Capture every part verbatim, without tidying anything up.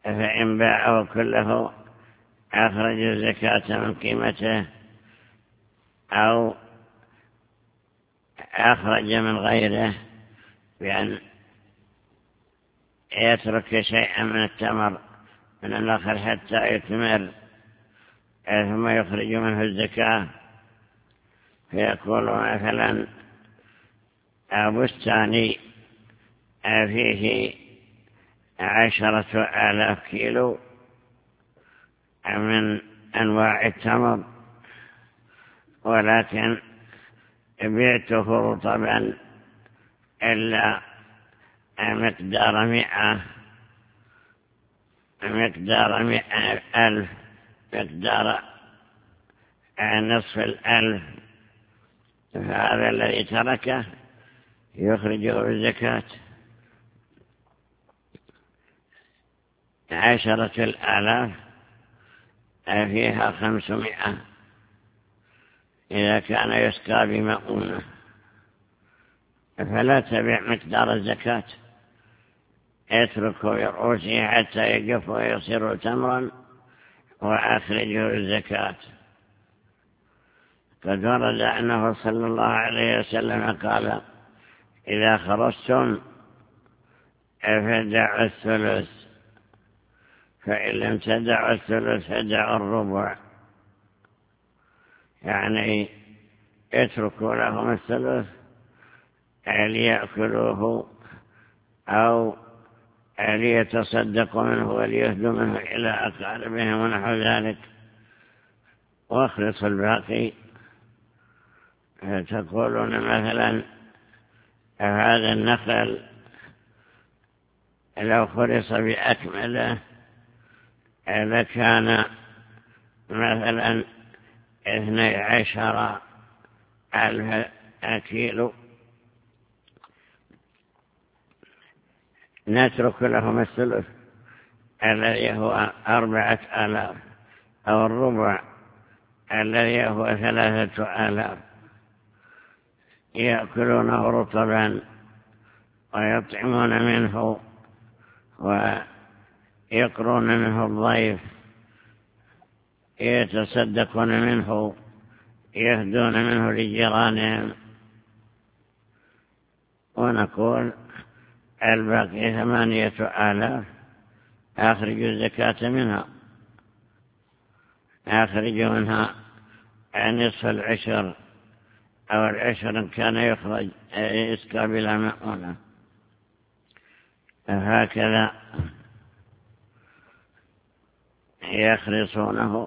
فإن باعه كله أخرج الزكاة من قيمته، أو أخرج من غيره بأن يترك شيئا من التمر من النخل حتى يثمر ثم يخرج منه الزكاة، فيكون مثلا بستاني فيه عشرة آلاف كيلو من أنواع التمر، ولكن بيعته رطبا إلا مقدار مئة مقدار مئة ألف مقدار نصف الألف، فهذا الذي تركه يخرجه بالزكاة. عشرة الآلاف فيها خمسمائة إذا كان يسقى بمؤونة، فلا تبع مقدار الزكاة، اتركه يرؤوسه حتى يقف ويصير تمرا وأخرجه الزكاة. قد ورد أنه صلى الله عليه وسلم قال: إذا خرجتم فدعوا الثلث، فإن لم تدعوا الثلث فدعوا الربع، يعني اتركوا لهم الثلث ليأكلوه أو ليتصدقوا منه وليهدوا منه إلى أقاربهم ونحو ذلك، واخلصوا الباقي. تقولون مثلا هذا النخل لو خلص بأكمله لكان مثلا اثني عشر ألف كيلو، نترك لهم الثلث الذي هو أربعة آلاف، أو الربع الذي هو ثلاثة آلاف، يأكلونه رطبا ويطعمون منه ويقرون منه الضيف، يتصدقون منه، يهدون منه لجيرانهم، ونقول الباقي ثمانية آلاف أخرجوا الزكاة منها، أخرجوا منها نصف العشر أو العشر إن كان يخرج يسقى بلا مؤونة. هكذا يخلصونه.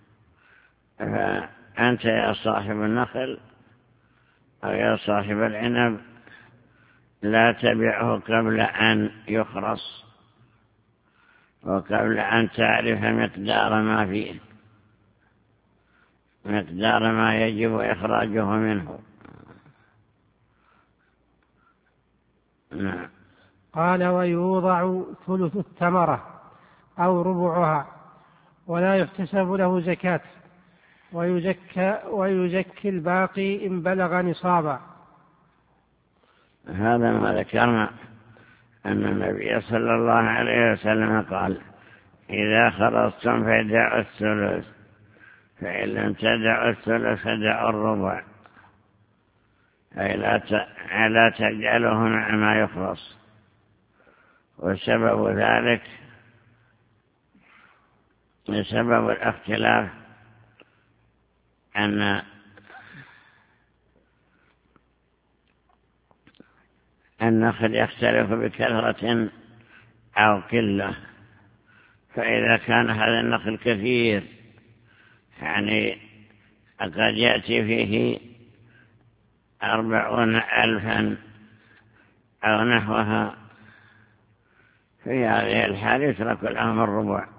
فأنت يا صاحب النخل أو يا صاحب العنب لا تبعه قبل أن يخرص وقبل أن تعرف مقدار ما فيه، مقدار ما يجب إخراجه منه. نعم. قال: ويوضع ثلث الثمرة أو ربعها ولا يحتسب له زكاة، ويزكى, ويزكي الباقي إن بلغ نصابا. هذا ما ذكرنا أن النبي صلى الله عليه وسلم قال: إذا خرصتم فدعوا الثلث، فإن لم تدعوا الثلث فدعوا الربع، أي لا تجعله مع ما يخلص. وسبب ذلك سبب الاختلاف أن النخل يختلف بكثرة أو قلة، فإذا كان هذا النخل كثير يعني قد يأتي فيه أربعون ألفا أو نحوها، في هذه الحال يترك لهم الربع.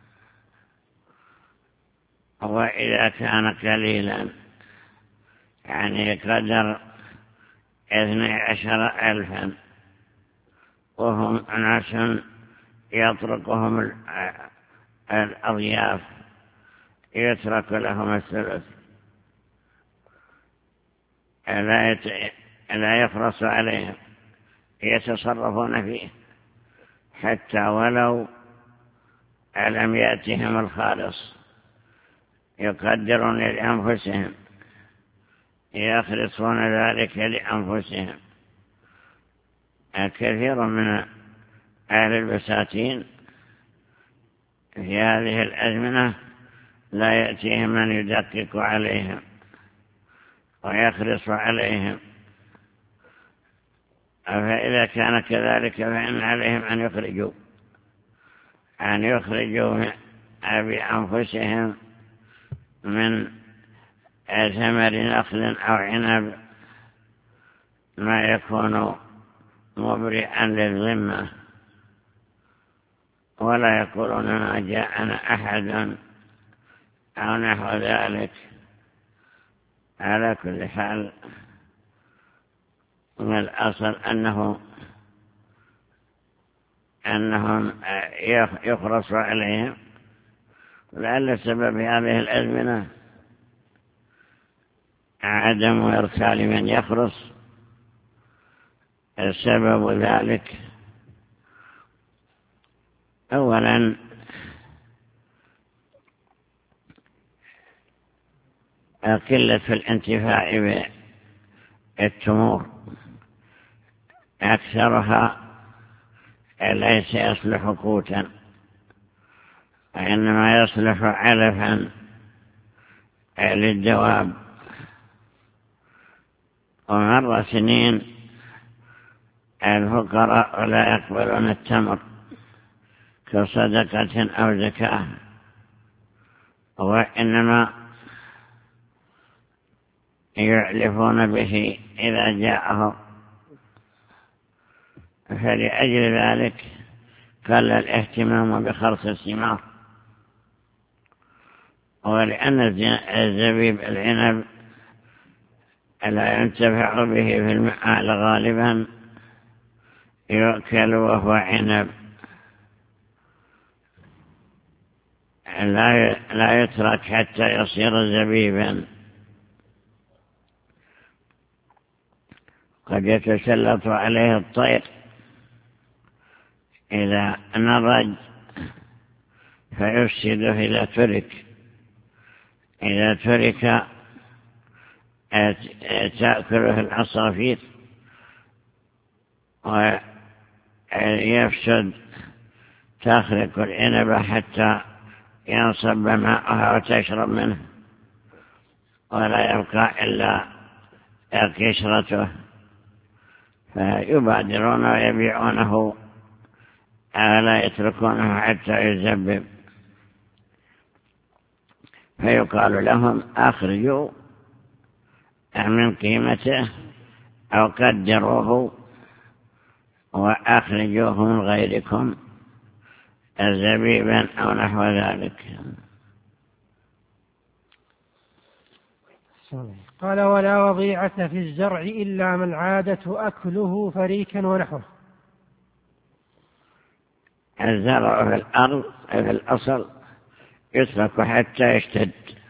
وإذا كان قليلا يعني قدر اثني عشر ألفا وهم ناس يطرقهم الأضياف، يترك لهم الثلث، لا يفرص عليهم، يتصرفون فيه، حتى ولو ألم يأتهم الخالص يقدرون لأنفسهم يخلصون ذلك لأنفسهم. الكثير من أهل البساتين في هذه الأزمنة لا يأتيهم من يدقق عليهم ويخلص عليهم، فإذا كان كذلك فإن عليهم أن يخرجوا أن يخرجوا بأنفسهم من ثمر نخل أو عنب ما يكون مبرئا للذمة، ولا يقولون ما جاءنا أحد أو نحو ذلك. على كل حال من الأصل أنه أنهم يخرص عليهم، لعل سبب هذه الأزمنة عدم إرسال من يخرص. السبب ذلك أولا قلة الانتفاع بالتمور، أكثرها ليس يصلح قوتا وإنما يصلح علفا للدواب. ومر سنين الفقراء لا يقبلون التمر كصدقة أو زكاة، وإنما يعلفون به إذا جاءه. فلأجل ذلك قل الاهتمام بخرص الثمار. ولأن الزبيب العنب لا ينتفع به في المآل غالبا، يؤكل وهو عنب، لا يترك حتى يصير زبيبا. قد يتسلط عليه الطير إذا نضج فيفسده إذا ترك إذا ترك تأكله العصافير ويفسد، تخرق العنب حتى ينصب ماءها وتشرب منه ولا يبقى إلا قشرته، فيبادرون ويبيعونه لا يتركونه حتى يزبب. فيقال لهم أخرجوا من قيمته أو قدروه وأخرجوه من غيركم زبيبا أو نحو ذلك. قال: ولا وضيعة في الزرع إلا من عادة أكله فريكا ونحوه. الزرع في الأرض في الأصل يترك حتى يشتد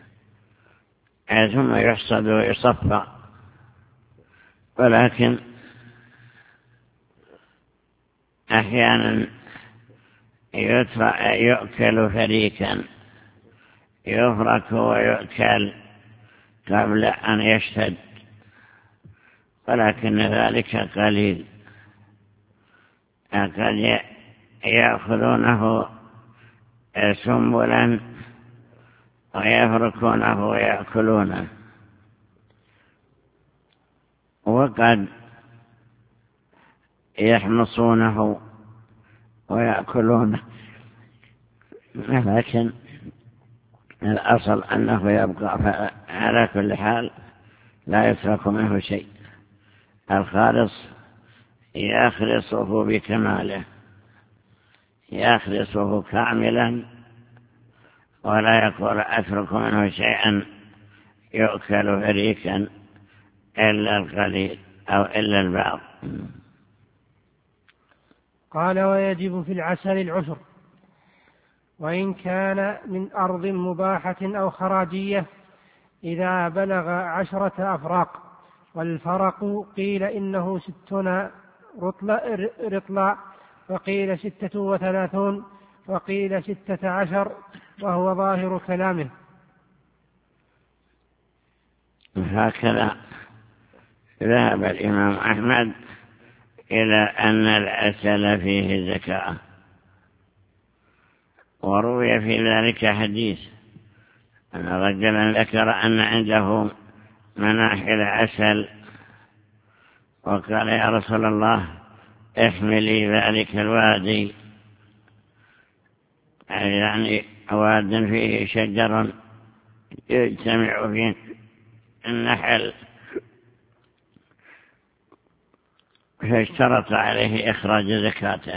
ثم يحصد ويصفى، ولكن أحيانا يؤكل فريكا، يفرك ويؤكل قبل أن يشتد، ولكن ذلك قليل. قد يأخذونه سنبلا ويفركونه ويأكلونه، وقد يحمصونه ويأكلونه، لكن الأصل أنه يبقى. على كل حال لا يترك منه شيء. الخالص يخلصه بكماله، يخلصه كاملا، ولا يقول أترك منه شيئا يؤكل فريكا إلا القليل أو إلا البعض. قال: ويجب في العسل العشر، وإن كان من أرض مباحة أو خراجية إذا بلغ عشرة أفراق. والفرق قيل إنه ستون رطلا، وقيل ستة وثلاثون، وقيل ستة عشر، وهو ظاهر كلامه. هكذا ذهب الإمام أحمد إلى أن العسل فيه زكاة. وروي في ذلك حديث أن رجلا ذكر أن عنده مناحل عسل، وقال يا رسول الله احملي ذلك الوادي، يعني واد فيه شجر يجتمع فيه النحل، فاشترط عليه إخراج زكاته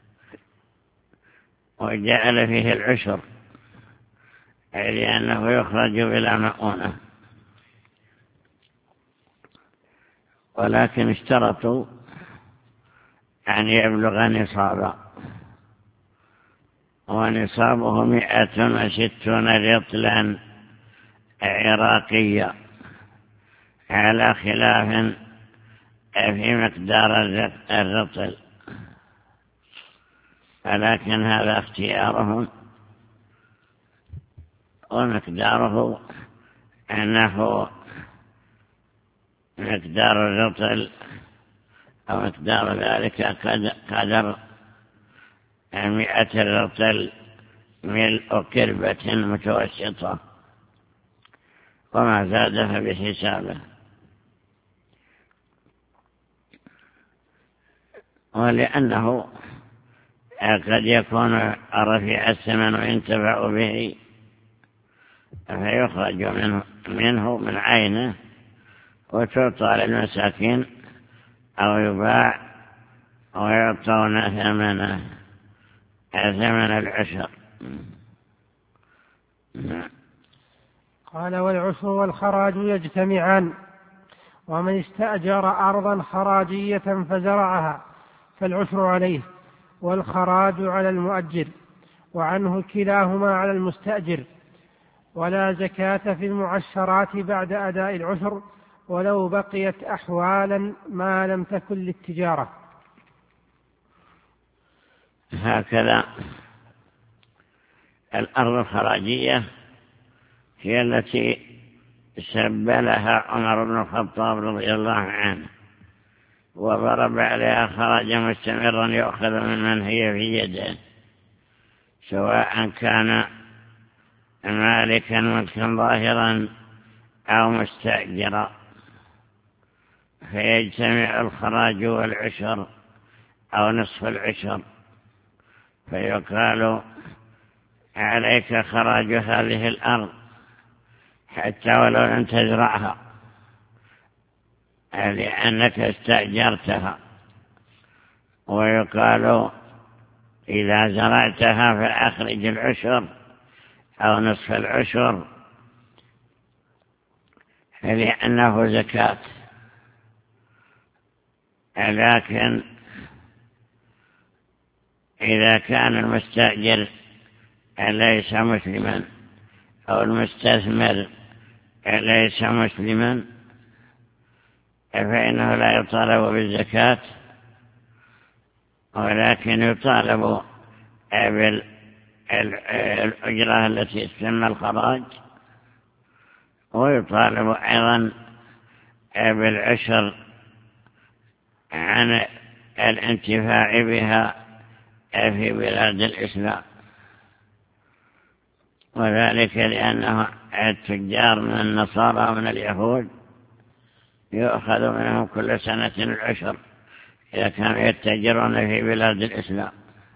وجعل فيه العشر، لأنه يخرج بلا مؤونة، ولكن اشترطوا أن يبلغ نصابا، ونصابه مئة وستون رطلا عراقية، على خلاف في مقدار الرطل، ولكن هذا اختيارهم، ومقداره أنه مقدار الرطل أو مقدار ذلك قدر مئة رطل ملء كربة متوسطة، وما زاد فبحسابه. ولأنه قد يكون رفيع الثمن وينتفع به، فيخرج منه, منه من عينه وتعطى للمساكين، أو يباع ويعطون ثمنه ثمن العشر. قال والعشر والخراج يجتمعان، ومن استأجر أرضا خراجية فزرعها فالعشر عليه، والخراج على المؤجر، وعنه كلاهما على المستأجر. ولا زكاة في المعشرات بعد أداء العشر ولو بقيت أحوالا ما لم تكن للتجارة. هكذا الأرض الخراجية هي التي سبلها عمر بن الخطاب رضي الله عنه، وضرب عليها خراجا مستمرا يؤخذ ممن هي في يده، سواء كان مالكا ملكا ظاهرا أو مستأجرا، فيجتمع الخراج والعشر أو نصف العشر، فيقال عليك خراج هذه الأرض حتى ولو لم تزرعها، لأنك استأجرتها. ويقال إذا زرعتها فأخرج العشر أو نصف العشر، لأنه زكاة. لكن إذا كان المستأجر ليس مسلما أو المستثمر ليس مسلما، فإنه لا يطالب بالزكاة، ولكن يطالب بالأجرة التي تسمى الخراج، ويطالب أيضا بالعشر عن الانتفاع بها في بلاد الإسلام، وذلك لأنه التجار من النصارى ومن اليهود يؤخذ منهم كل سنة العشر إذا كانوا يتجرون في بلاد الإسلام،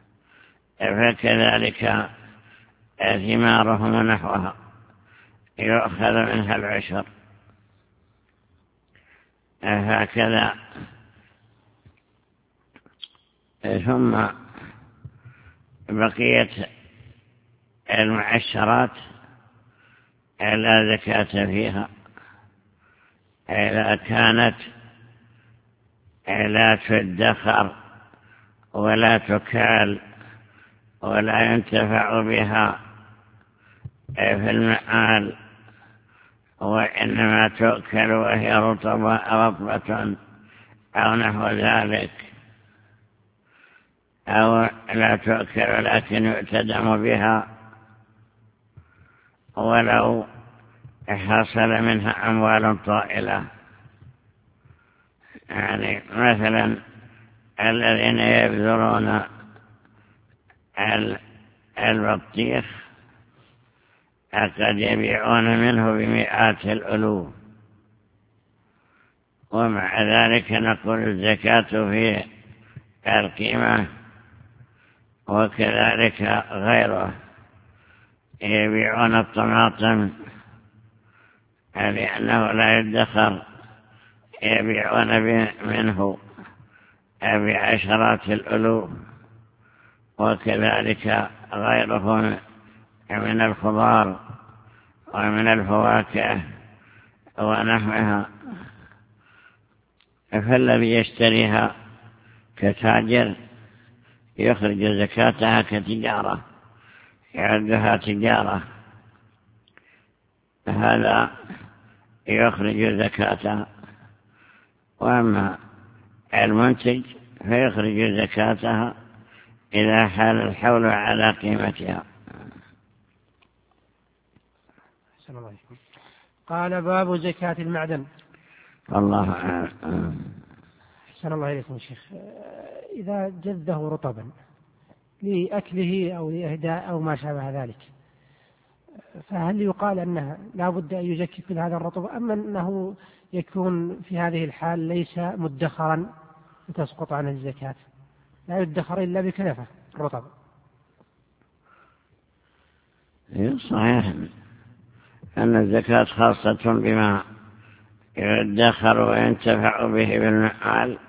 فكذلك ثمارهم ونحوها يؤخذ منها العشر. هكذا. ثم بقية المعشرات لا زكاة فيها إذا كانت لا تدخر ولا تكال ولا ينتفع بها في المآل، وإنما تؤكل وهي رطبة أو نحو ذلك، أو لا تؤكل ولكن يؤتدم بها ولو حصل منها أموال طائلة. يعني مثلا الذين يبذرون البطيخ قد يبيعون منه بمئات الألوف، ومع ذلك نقول الزكاة في القيمة. وكذلك غيره يبيعون الطماطم لأنه لا يدخر، يبيعون منه بعشرات الألوف. وكذلك غيره من الخضار ومن الفواكه ونحوها. فالذي يشتريها كتاجر يخرج زكاتها كتجارة، يعدها تجارة، هذا يخرج زكاتها. وأما المنتج فيخرج زكاتها إذا حال الحول على قيمتها. قال باب زكاة المعدن. الله أحسن الله إليكم شيخ. إذا جذه رطبا لأكله أو لإهداء أو ما شابه ذلك، فهل يقال أنه لا بد أن يزكي كل هذا الرطب، أم أنه يكون في هذه الحال ليس مدخرا وتسقط عنه الزكاة؟ لا يدخر إلا بكنفة الرطب. صحيح أن الزكاة خاصة بما يدخر وينتفع به بالمعال،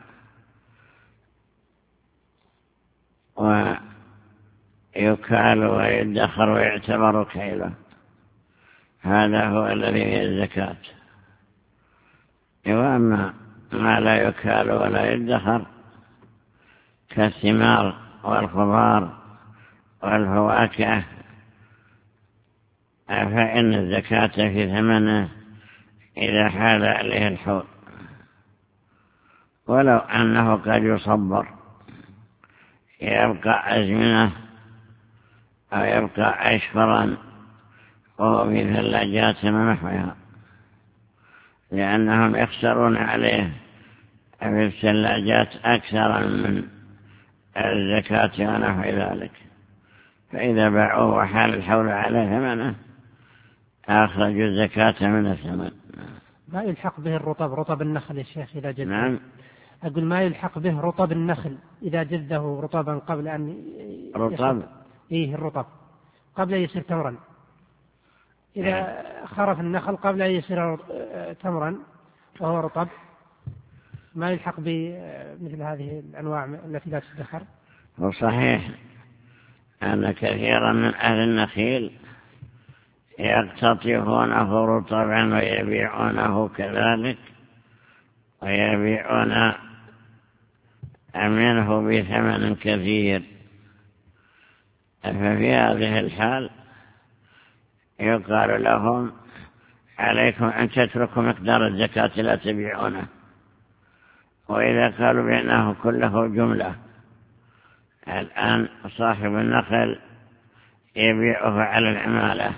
ويكال ويدخر ويعتبر كيله، هذا هو الذي هي الزكاة. وأما ما لا يكال ولا يدخر كالثمار والخضار والفواكه فإن الزكاة في ثمنه إذا حال عليه الحول، ولو أنه قد يصبر يبقى أزمنة أو يبقى أشفرا وهو في ثلاجات ونحوها، لأنهم يخسرون عليه في الثلاجات أكثر من الزكاة ونحو ذلك. فإذا باعوه وحال الحول عليه ثمنه أخرجوا الزكاة من الثمن. ما يلحق به الرطب، رطب النخل يا شيخ إذا جذه؟ نعم. أقول ما يلحق به رطب النخل إذا جذه رطبا قبل أن رطب إيه الرطب قبل أن يصير تمرا. إذا خرف النخل قبل أن يصير تمرا وهو رطب، ما يلحق بمثل هذه الأنواع التي لا تدخر. وصحيح أن كثيرا من أهل النخيل يقتطفونه رطبا ويبيعونه كذلك، ويبيعون منه بثمن كثير. ففي هذه الحال يقال لهم عليكم أن تتركوا مقدار الزكاة لا تبيعونه. وإذا قالوا بأنه كله جملة، الآن صاحب النخل يبيعه على العمالة،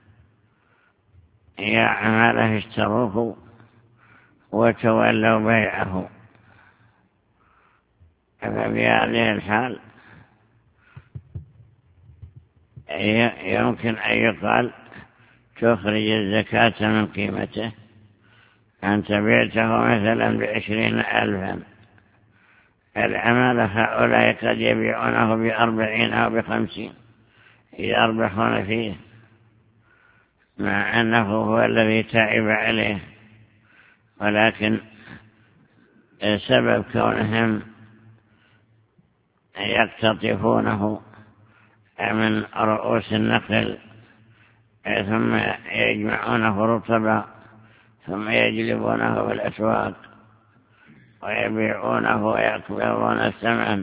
يا عمالة اشتروه وتولوا بيعه، ففي هذه الحال يمكن أن يقال تخرج الزكاة من قيمته. أنت بعته مثلا بعشرين ألفا، العمالة هؤلاء قد يبيعونه بأربعين أو بخمسين، يربحون فيه، مع أنه هو الذي تعب عليه، ولكن سبب كونهم يقتطفونه من رؤوس النخل ثم يجمعونه رطبا ثم يجلبونه بالأسواق ويبيعونه ويقبضون الثمن،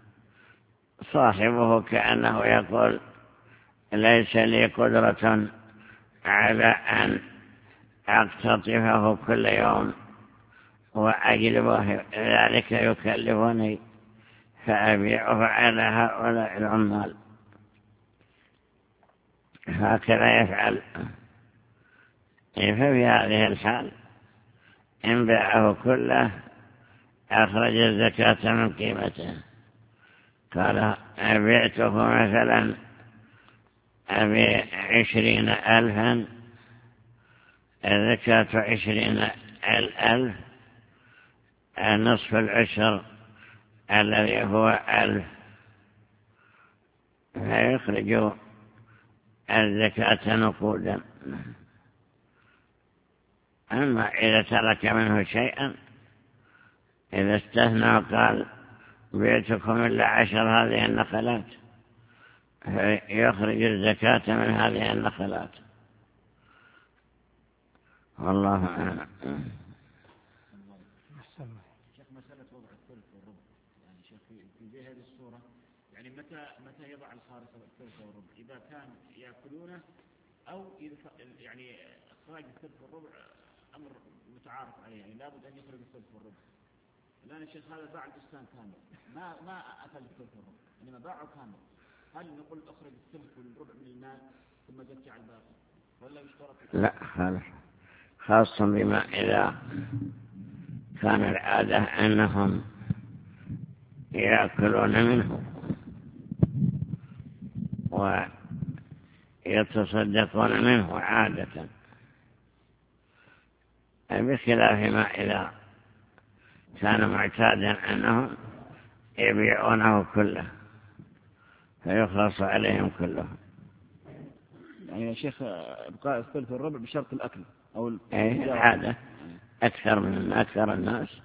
صاحبه كأنه يقول ليس لي قدرة على أن أقتطفه كل يوم وأجلبه، ذلك يكلفني. فأبيعه على هؤلاء العمال. هكذا يفعل. ففي هذه الحال إن باعه كله أخرج الزكاة من قيمته. قال بعته مثلا بعشرين ألفا، الزكاة عشرين الألف، نصف العشر الذي هو ألف، فيخرج الزكاة نقودا. أما إذا ترك منه شيئا، إذا استثنى وقال بيتكم إلا عشر هذه النخلات، فيخرج الزكاة من هذه النخلات. والله أعلم. شيخ مسألة وضع الثلث والربع، يعني شيخ في هذه الصورة، يعني متى متى يضع الخارج الثلث والربع؟ إذا كان يأكلونه أو يعني إخراج الثلث والربع أمر متعارف عليه، يعني لابد أن يخرج الثلث والربع. الآن الشيخ هذا باع البستان كامل، ما ما أكل الثلث والربع، إنما باعه كامل. هل نقول أخرج الثلث والربع من المال ثم زكى على الباقي، ولا يشترط؟ لا، خالص، خاصة بما إذا كان العادة أنهم يأكلون منه ويتصدقون منه عادة، بخلاف ما إذا كان معتادا أنهم يبيعونه كله فيخلص عليهم كله. يعني يا شيخ إبقاء الثلث والربع بشرط الأكل أو أي العادة أكثر من أكثر الناس.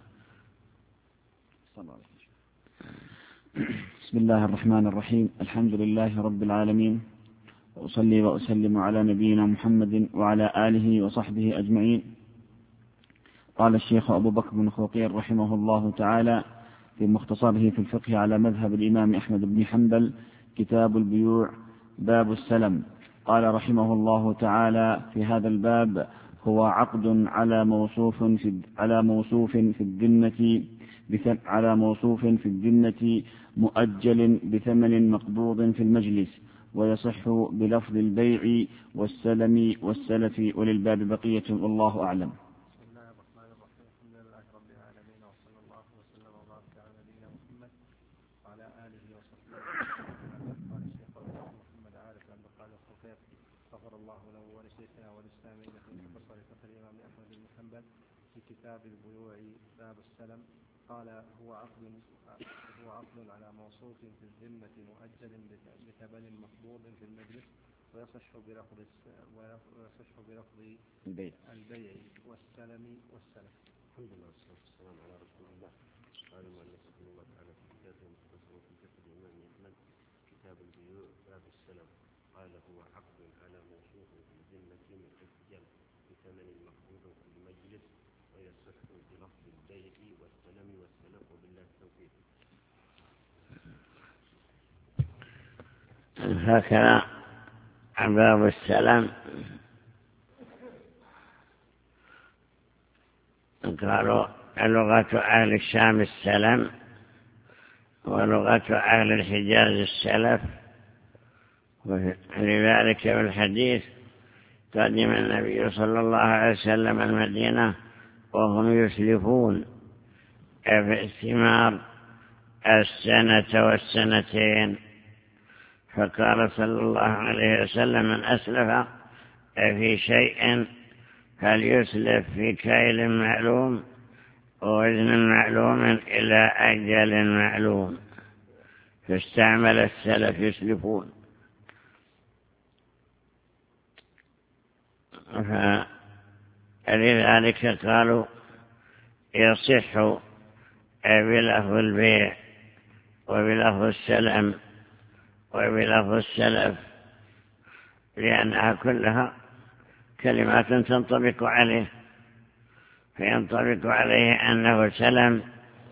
بسم الله الرحمن الرحيم. الحمد لله رب العالمين، وأصلي وأسلم على نبينا محمد وعلى آله وصحبه أجمعين. قال الشيخ أبو بكر بن خوقير رحمه الله تعالى في مختصره في الفقه على مذهب الإمام أحمد بن حنبل، كتاب البيوع، باب السلم. قال رحمه الله تعالى في هذا الباب: هو عقد على موصوف في على موصوف في الذمة على موصوف في الذمة مؤجل بثمن مقبوض في المجلس، ويصح بلفظ البيع والسلم والسلف، وللباب بقية، والله أعلم. في كتاب البيوع باب السلم قال: هو عقد هو عقد على موصوف في الذمة مؤجل بثمن مقبوض في المجلس، ويصح بلفظ ويصح بلفظ البيع البيع والسلم والسلف. الحمد لله والصلاة والسلام على رسول الله. قال المؤلف رحمه الله تعالى في كتابه المختصر في فقه الإمام أحمد، كتاب البيوع باب السلم، قال: هو عقد على موصوف في الذمة مؤجل بثمن مقبوض في المجلس، ويصح بلفظ البيع والسلم والسلف، وبالله التوفيق. هكذا باب السلم. قالوا لغة أهل الشام السلم، ولغة أهل الحجاز السلف. ولذلك في الحديث: قدم النبي صلى الله عليه وسلم المدينة وهم يسلفون في الثمار السنة والسنتين، فقال صلى الله عليه وسلم: من أسلف في شيء فليسلف في كيل معلوم ووزن معلوم إلى أجل معلوم. فاستعمل السلف يسلفون. فلذلك قالوا يصح بلفظ البيع وبلفظ السلم وبلفظ السلف، لأنها كلها كلمات تنطبق عليه، فينطبق عليه أنه سلم،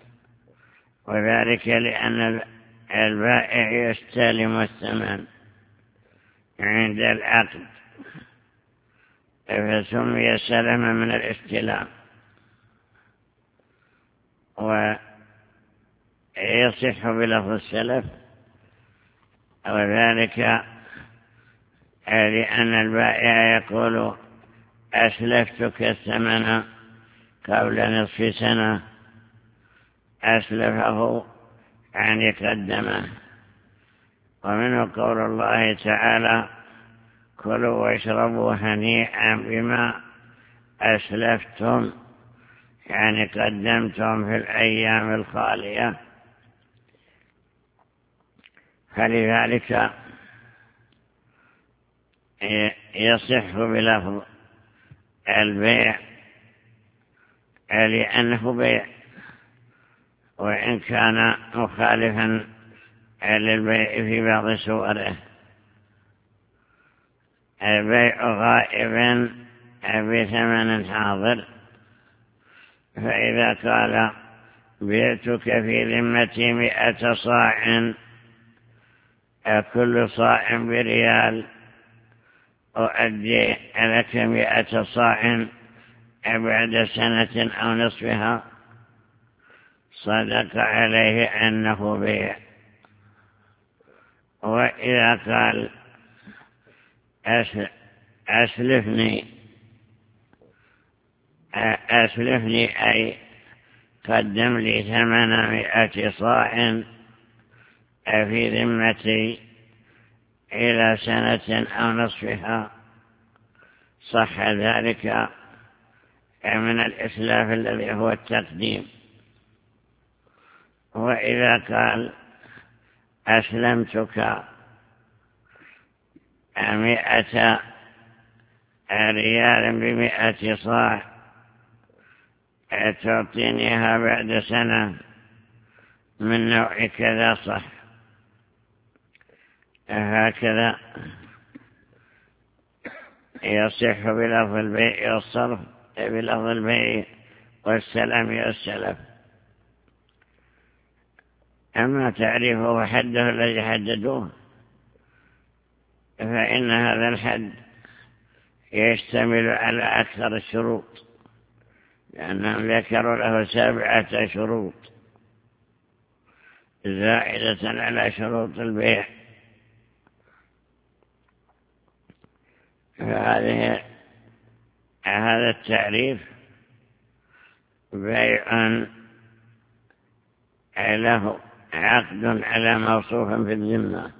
وذلك لأن البائع يستلم الثمن عند العقد، فسمي سلما من الاستلام. يصح بلفظ السلف، وذلك لأن البائع يقول أسلفتك الثمن قبل نصف سنة، أسلفه يعني قدمه. ومنه قول الله تعالى كلوا واشربوا هنيئا بما أسلفتم، يعني قدمتم في الأيام الخالية. فلذلك يصح بلفظ البيع لأنه بيع، وإن كان مخالفا للبيع في بعض صوره. البيع غائب بثمن حاضر، فإذا قال بعتك في ذمتي مئة صاع، كل صاع بريال، أؤدي لك مئة صاع بعد سنة أو نصفها، صدق عليه أنه بيع. وإذا قال أسلفني أسلفني أي قدم لي ثمانمائة صاع في ذمتي إلى سنة أو نصفها، صح ذلك من الإسلاف الذي هو التقديم. وإذا قال أسلمتك مئة ريال بمئة صاع، تعطينيها بعد سنة من نوع كذا، صح. هكذا يصح بلفظ البيع والصرف، بلفظ البيع والسلام والسلف. أما تعريفه وحده الذي حددوه، فإن هذا الحد يشتمل على أكثر الشروط، لأنهم ذكروا له سبعة شروط زائدة على شروط البيع. فهذه هذا التعريف بيع له عقد على موصوف في الذمة،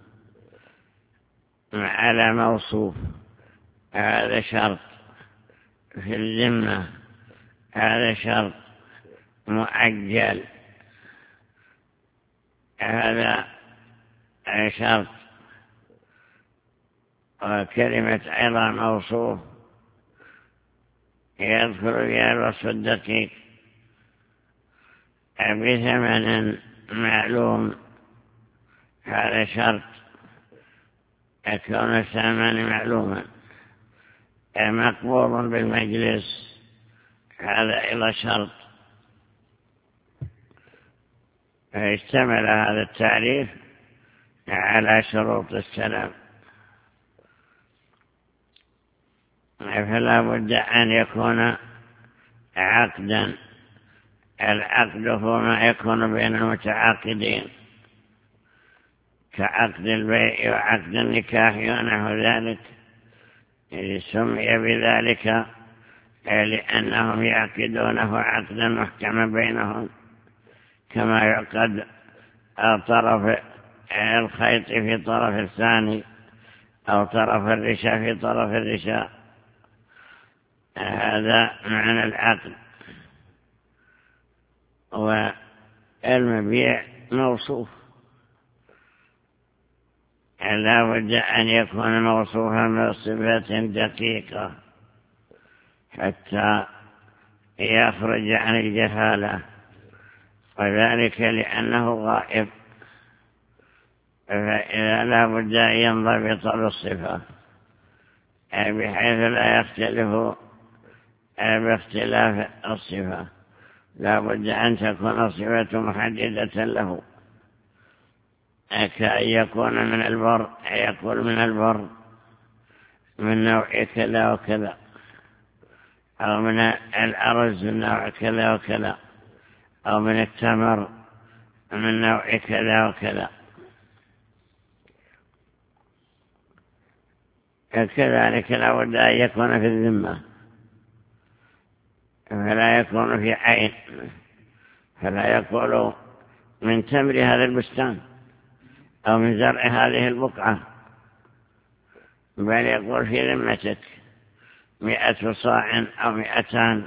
على موصوف، هذا شرط في الذمة، هذا شرط مؤجل، هذا شرط. وكلمة أيضا موصوف يذكر فيها الوصف الدقيق بثمن معلوم، هذا شرط، يكون الثمن معلوما، مقبول بالمجلس، هذا إلى شرط. فاشتمل هذا التعريف على شروط السلام، فلا بد أن يكون عقدا. العقد هو ما يكون بين المتعاقدين كعقد البيع وعقد النكاح ونحو ذلك، سمي بذلك لأنهم يعقدونه عقدا محكما بينهم، كما يعقد طرف الخيط في طرف الثاني أو طرف الرشاء في طرف الرشاء. هذا معنى العقد. والمبيع موصوف، لا بد أن يكون موصوفا بصفة دقيقة حتى يخرج عن الجهالة، وذلك لأنه غائب، فإذا لا بد أن ينضبط بالصفة بحيث لا يختلف باختلاف الصفة. لا بد أن تكون الصفة محددة له، كأن يكون من البر، يقول من البر من نوع كذا وكذا، أو من الأرز من نوع كذا وكذا، أو من التمر من نوع كذا وكذا. كذلك لا بد أن يكون في الذمة، فلا يكون في عين، فلا يقول من تمر هذا البستان أو من زرع هذه البقعة، بل يقول في ذمتك مئة صاع أو مئتان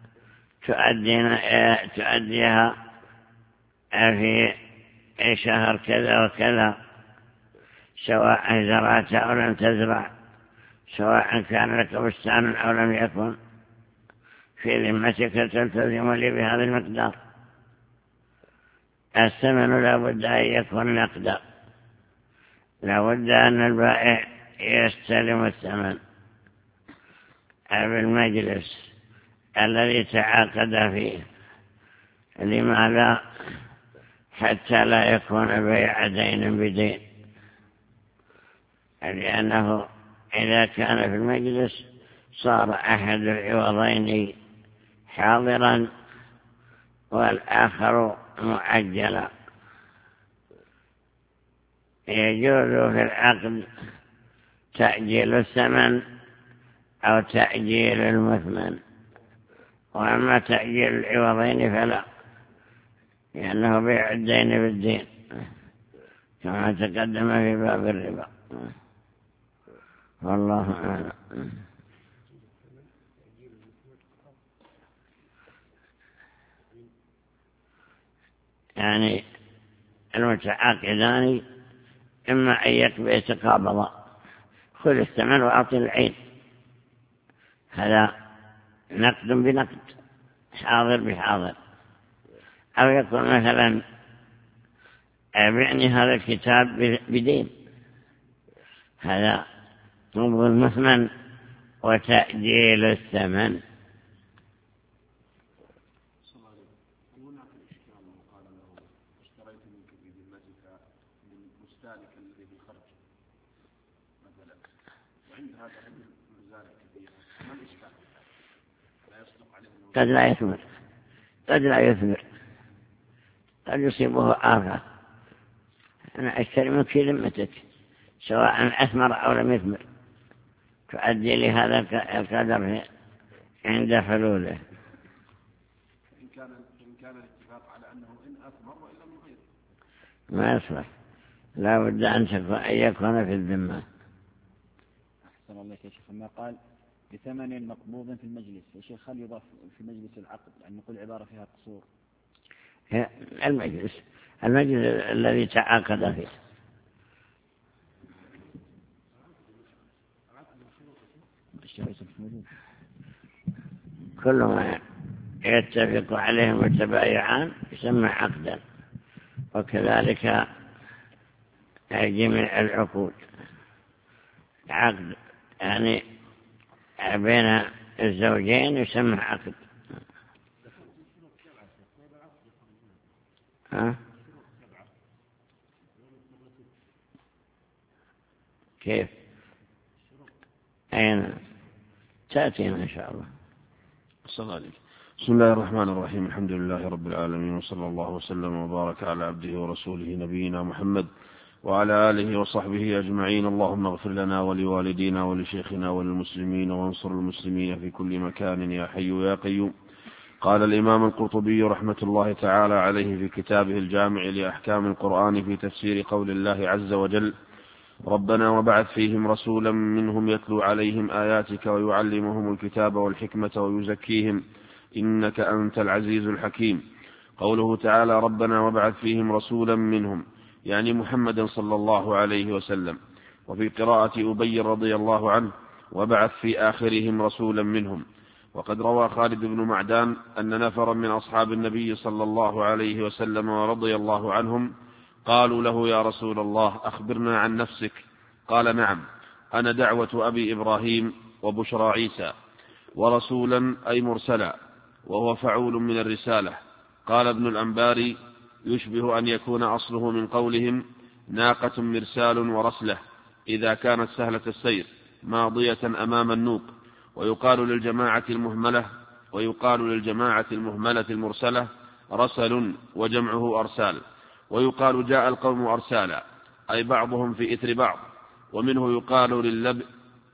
تؤديها في شهر كذا وكذا، سواء زرعت أو لم تزرع، سواء كان لك بستان أو لم يكن، في ذمتك تلتزم لي بهذا المقدار. الثمن لا بد أن يكون نقدا، لا بد أن البائع يستلم الثمن بالمجلس الذي تعاقد فيه. لماذا؟ حتى لا يكون بيع دين بدين، لأنه إذا كان في المجلس صار أحد العوضين حاضرا والآخر مؤجلا. يجوز في العقد تأجيل الثمن أو تأجيل المثمن، وأما تأجيل العوضين فلا، لأنه بيع الدين بالدين كما تقدم في باب الربا. والله أعلم. يعني المتعاقدان إما أن يتقابضا، خذ الثمن وأعطي العين، هذا نقد بنقد، حاضر بحاضر. أو يقول مثلا أبعني هذا الكتاب بدين، هذا نقض المثمن وتأجيل الثمن. قد لا يثمر، قد لا يثمر، قد يصيبه آفة. أنا أشتري منك في ذمتك، سواء أثمر أو لم يثمر، تؤدي لي هذا القدر عند حلوله. إن كان إن كان الاتفاق على أنه إن أثمر وإلا من غيره ما يصلح، لا بد أن يكون في الذمة. أحسن الله يا شيخ. ما قال بثمن مقبوض في المجلس يا شيخ، هل يضاف في مجلس العقد؟ يعني نقول عبارة فيها قصور. المجلس المجلس الذي تعاقد فيه. كل ما يتفق عليه المتبايعان يسمى عقدا، وكذلك جميع العقود عقد، يعني بين الزوجين يسمى عقد. ها؟ كيف؟ أين تأتينا إن شاء الله. السلام عليكم. بسم الله الرحمن الرحيم، الحمد لله رب العالمين، وصلى الله وسلم وبارك على عبده ورسوله نبينا محمد وعلى آله وصحبه أجمعين. اللهم اغفر لنا ولوالدينا ولشيخنا وللمسلمين وانصر المسلمين في كل مكان يا حي يا قيوم. قال الإمام القرطبي رحمة الله تعالى عليه في كتابه الجامع لأحكام القرآن في تفسير قول الله عز وجل: ربنا وبعث فيهم رسولا منهم يتلو عليهم آياتك ويعلمهم الكتاب والحكمة ويزكيهم إنك أنت العزيز الحكيم. قوله تعالى ربنا وبعث فيهم رسولا منهم يعني محمدا صلى الله عليه وسلم. وفي قراءة أبي رضي الله عنه وبعث في آخرهم رسولا منهم. وقد روى خالد بن معدان أن نفرا من أصحاب النبي صلى الله عليه وسلم ورضي الله عنهم قالوا له: يا رسول الله أخبرنا عن نفسك. قال: نعم، أنا دعوة أبي إبراهيم وبشرى عيسى، ورسولا أي مرسلا، وهو فعول من الرسالة. قال ابن الأنباري: يشبه أن يكون أصله من قولهم ناقة مرسال ورسله إذا كانت سهلة السير ماضية أمام النوق. ويقال للجماعة المهملة ويقال للجماعة المهملة المرسلة رسل، وجمعه أرسال. ويقال جاء القوم أرسالا، أي بعضهم في إثر بعض. ومنه يقال للب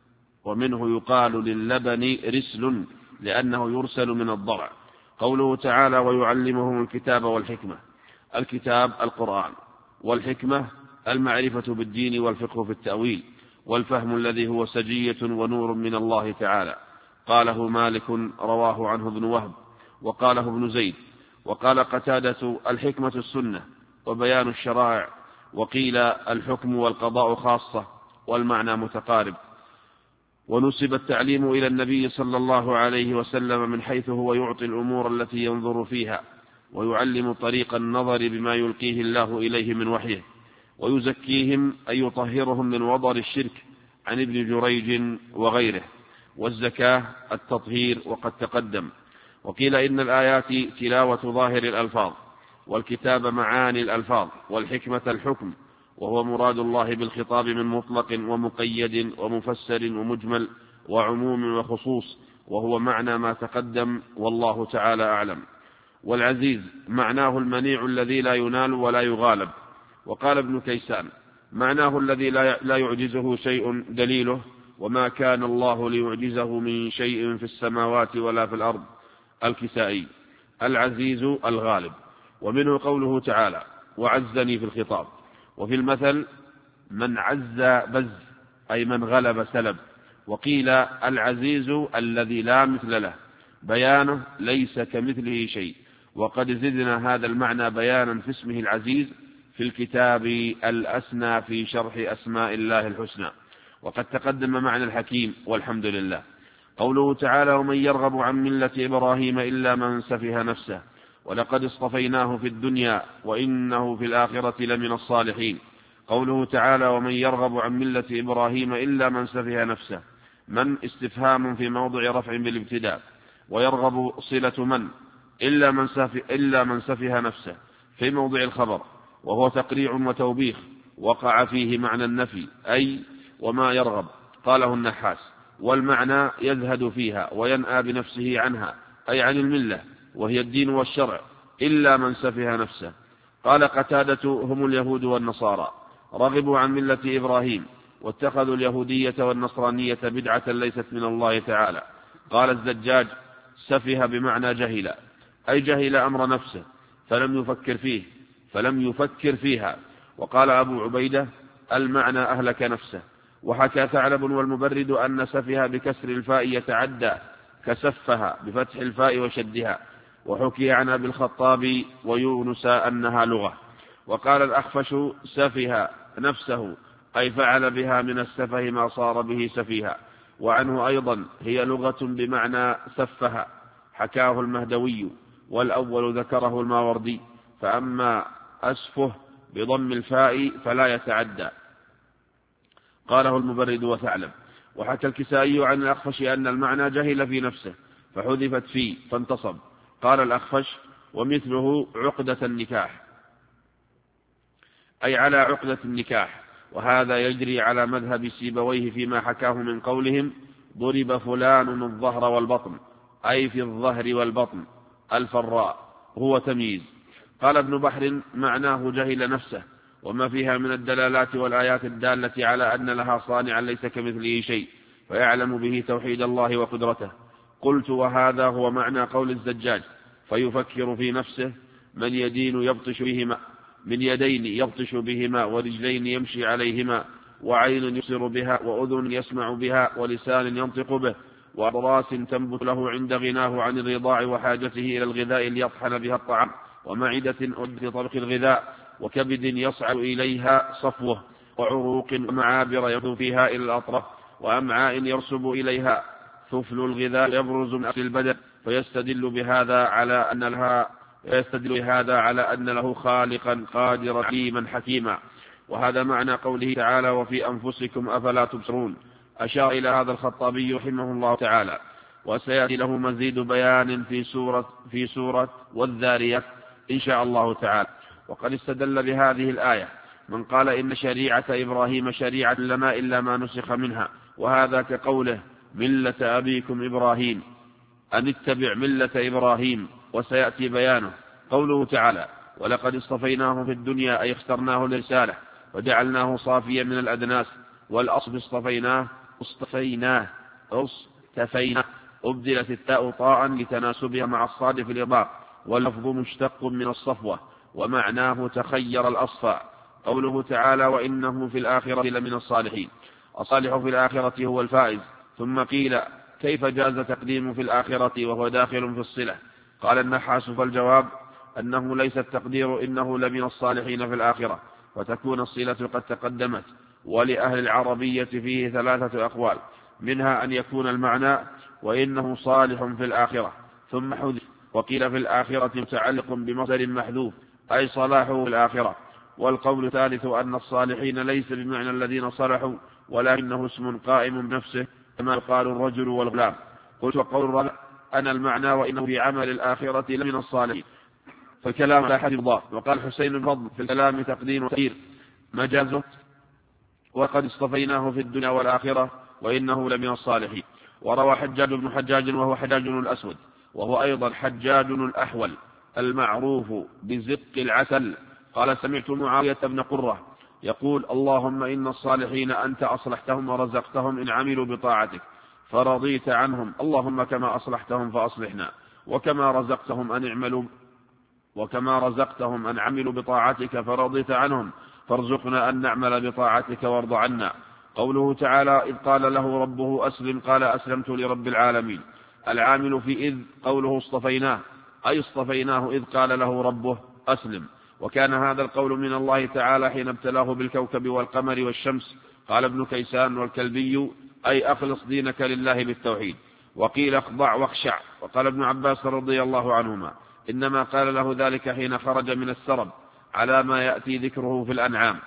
ومنه يقال للبن رسل، لأنه يرسل من الضرع. قوله تعالى ويعلمهم الكتاب والحكمة، الكتاب القرآن، والحكمة المعرفة بالدين والفقه في التأويل، والفهم الذي هو سجية ونور من الله تعالى. قاله مالك رواه عنه ابن وهب، وقاله ابن زيد. وقال قتادة الحكمة السنة وبيان الشرائع، وقيل الحكم والقضاء خاصة، والمعنى متقارب. ونسب التعليم إلى النبي صلى الله عليه وسلم من حيث هو يعطي الأمور التي ينظر فيها، ويعلم طريق النظر بما يلقيه الله إليه من وحيه، ويزكيهم أي يطهرهم من وضر الشرك عن ابن جريج وغيره. والزكاة التطهير وقد تقدم. وقيل إن الآيات تلاوة ظاهر الألفاظ، والكتاب معاني الألفاظ، والحكمة الحكم، وهو مراد الله بالخطاب من مطلق ومقيد ومفسر ومجمل وعموم وخصوص، وهو معنى ما تقدم، والله تعالى أعلم. والعزيز معناه المنيع الذي لا ينال ولا يغالب. وقال ابن كيسان معناه الذي لا يعجزه شيء دليله وما كان الله ليعجزه من شيء في السماوات ولا في الأرض. الكسائي العزيز الغالب. ومنه قوله تعالى وعزني في الخطاب. وفي المثل من عز بز، أي من غلب سلب. وقيل العزيز الذي لا مثل له، بيانه ليس كمثله شيء. وقد زدنا هذا المعنى بيانا في اسمه العزيز في الكتاب الأسنى في شرح أسماء الله الحسنى. وقد تقدم معنى الحكيم، والحمد لله. قوله تعالى ومن يرغب عن ملة إبراهيم إلا من سفه نفسه ولقد اصطفيناه في الدنيا وإنه في الآخرة لمن الصالحين. قوله تعالى ومن يرغب عن ملة إبراهيم إلا من سفه نفسه، من استفهام في موضع رفع بالابتداء، ويرغب صلة من إلا من سفه, إلا من سفه نفسه في موضع الخبر، وهو تقريع وتوبيخ وقع فيه معنى النفي، أي وما يرغب. قاله النحاس. والمعنى يزهد فيها وينأى بنفسه عنها، أي عن الملة وهي الدين والشرع، إلا من سفه نفسه. قال قتادة هم اليهود والنصارى، رغبوا عن ملة إبراهيم واتخذوا اليهودية والنصرانية بدعة ليست من الله تعالى. قال الزجاج سفه بمعنى جهل، أي جهل أمر نفسه فلم يفكر فيه فلم يفكر فيها. وقال أبو عبيدة المعنى أهلك نفسه. وحكى ثعلب والمبرد أن سفها بكسر الفاء يتعدى كسفها بفتح الفاء وشدها. وحكي عن أبي الخطاب ويونس أنها لغة. وقال الأخفش سفها نفسه، أي فعل بها من السفه ما صار به سفيها. وعنه أيضا هي لغة بمعنى سفها، حكاه المهدوي، والأول ذكره الماوردي. فأما أسفه بضم الفاء فلا يتعدى. قاله المبرد وثعلب. وحكى الكسائي عن الأخفش أن المعنى جهل في نفسه فحذفت فيه فانتصب. قال الأخفش ومثله عقدة النكاح، أي على عقدة النكاح. وهذا يجري على مذهب سيبويه فيما حكاه من قولهم ضرب فلان الظهر والبطن، أي في الظهر والبطن الفراء، هو تمييز. قال ابن بحر معناه جهل نفسه وما فيها من الدلالات والآيات الدالة على أن لها صانعا ليس كمثله شيء، فيعلم به توحيد الله وقدرته. قلت وهذا هو معنى قول الزجاج فيفكر في نفسه من يدين يبطش بهما من يدين يبطش بهما ورجلين يمشي عليهما وعين يبصر بها وأذن يسمع بها ولسان ينطق به وأضراس تنبت له عند غناه عن الرضاع وحاجته إلى الغذاء ليطحن بها الطعام ومعدة أد لطبخ الغذاء وكبد يصعد إليها صفوه وعروق ومعابر يبدو فيها إلى الأطراف وأمعاء يرسب إليها ثفل الغذاء يبرز من أصل البدن. فيستدل بهذا على أن لها يستدل بهذا على أن له خالقا قادرا عليما حكيما. وهذا معنى قوله تعالى وفي أنفسكم أفلا تبصرون. أشار إلى هذا الخطابي رحمه الله تعالى، وسيأتي له مزيد بيان في سورة, في سورة والذاريات إن شاء الله تعالى. وقد استدل بهذه الآية من قال إن شريعة إبراهيم شريعة لنا إلا ما نسخ منها، وهذا كقوله ملة أبيكم إبراهيم، أن اتبع ملة إبراهيم، وسيأتي بيانه. قوله تعالى ولقد اصطفيناه في الدنيا أي اخترناه لرسالة وجعلناه صافيا من الأدناس. والأصل اصطفيناه اصطفيناه اصطفيناه أبدلت التاء طاء لتناسبها مع الصاد في الإضافة، واللفظ مشتق من الصفوة ومعناه تخير الأصفى. قوله تعالى وإنه في الآخرة لمن الصالحين، الصالح في الآخرة هو الفائز. ثم قيل كيف جاز تقديم في الآخرة وهو داخل في الصلة؟ قال النحاس فالجواب أنه ليس التقدير إنه لمن الصالحين في الآخرة، وتكون الصلة قد تقدمت. ولأهل العربية فيه ثلاثة أقوال، منها أن يكون المعنى وإنه صالح في الآخرة ثم حذف، وقيل في الآخرة متعلق بمصدر محذوف أي صلاحه في الآخرة. والقول الثالث أن الصالحين ليس بمعنى الذين صلحوا، ولكنه اسم قائم بنفسه كما قال الرجل والغلام. قلت وقول الرابع أن المعنى وإنه في عمل الآخرة لمن الصالحين، فالكلام لا حد يضاف. وقال حسين الفضل في الكلام تقديم وتأخير مجازه، وقد اصطفيناه في الدنيا والآخرة وإنه لمن الصالحين. وروى حجاج بن حجاج وهو حجاج الأسود، وهو أيضا حجاج الأحول المعروف بزق العسل، قال سمعت معاوية بن قرة يقول اللهم إن الصالحين أنت أصلحتهم ورزقتهم إن عملوا بطاعتك فرضيت عنهم، اللهم كما أصلحتهم فأصلحنا، وكما رزقتهم أن يعملوا وكما رزقتهم أن عملوا بطاعتك فرضيت عنهم فارزقنا أن نعمل بطاعتك وارض عنا. قوله تعالى إذ قال له ربه أسلم قال أسلمت لرب العالمين. العامل في إذ قوله اصطفيناه أي اصطفيناه إذ قال له ربه أسلم. وكان هذا القول من الله تعالى حين ابتلاه بالكوكب والقمر والشمس. قال ابن كيسان والكلبي أي أخلص دينك لله بالتوحيد. وقيل اخضع واخشع. وقال ابن عباس رضي الله عنهما إنما قال له ذلك حين خرج من السرب على ما يأتي ذكره في الأنعام.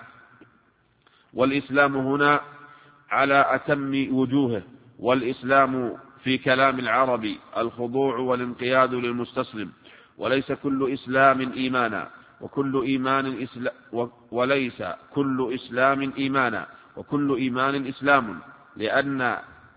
والإسلام هنا على أتم وجوهه، والإسلام في كلام العرب الخضوع والانقياد للمستسلم، وليس كل إسلام إيمانا وكل إيمان إسلام وليس كل إسلام إيمانا وكل إيمان إسلام، لأن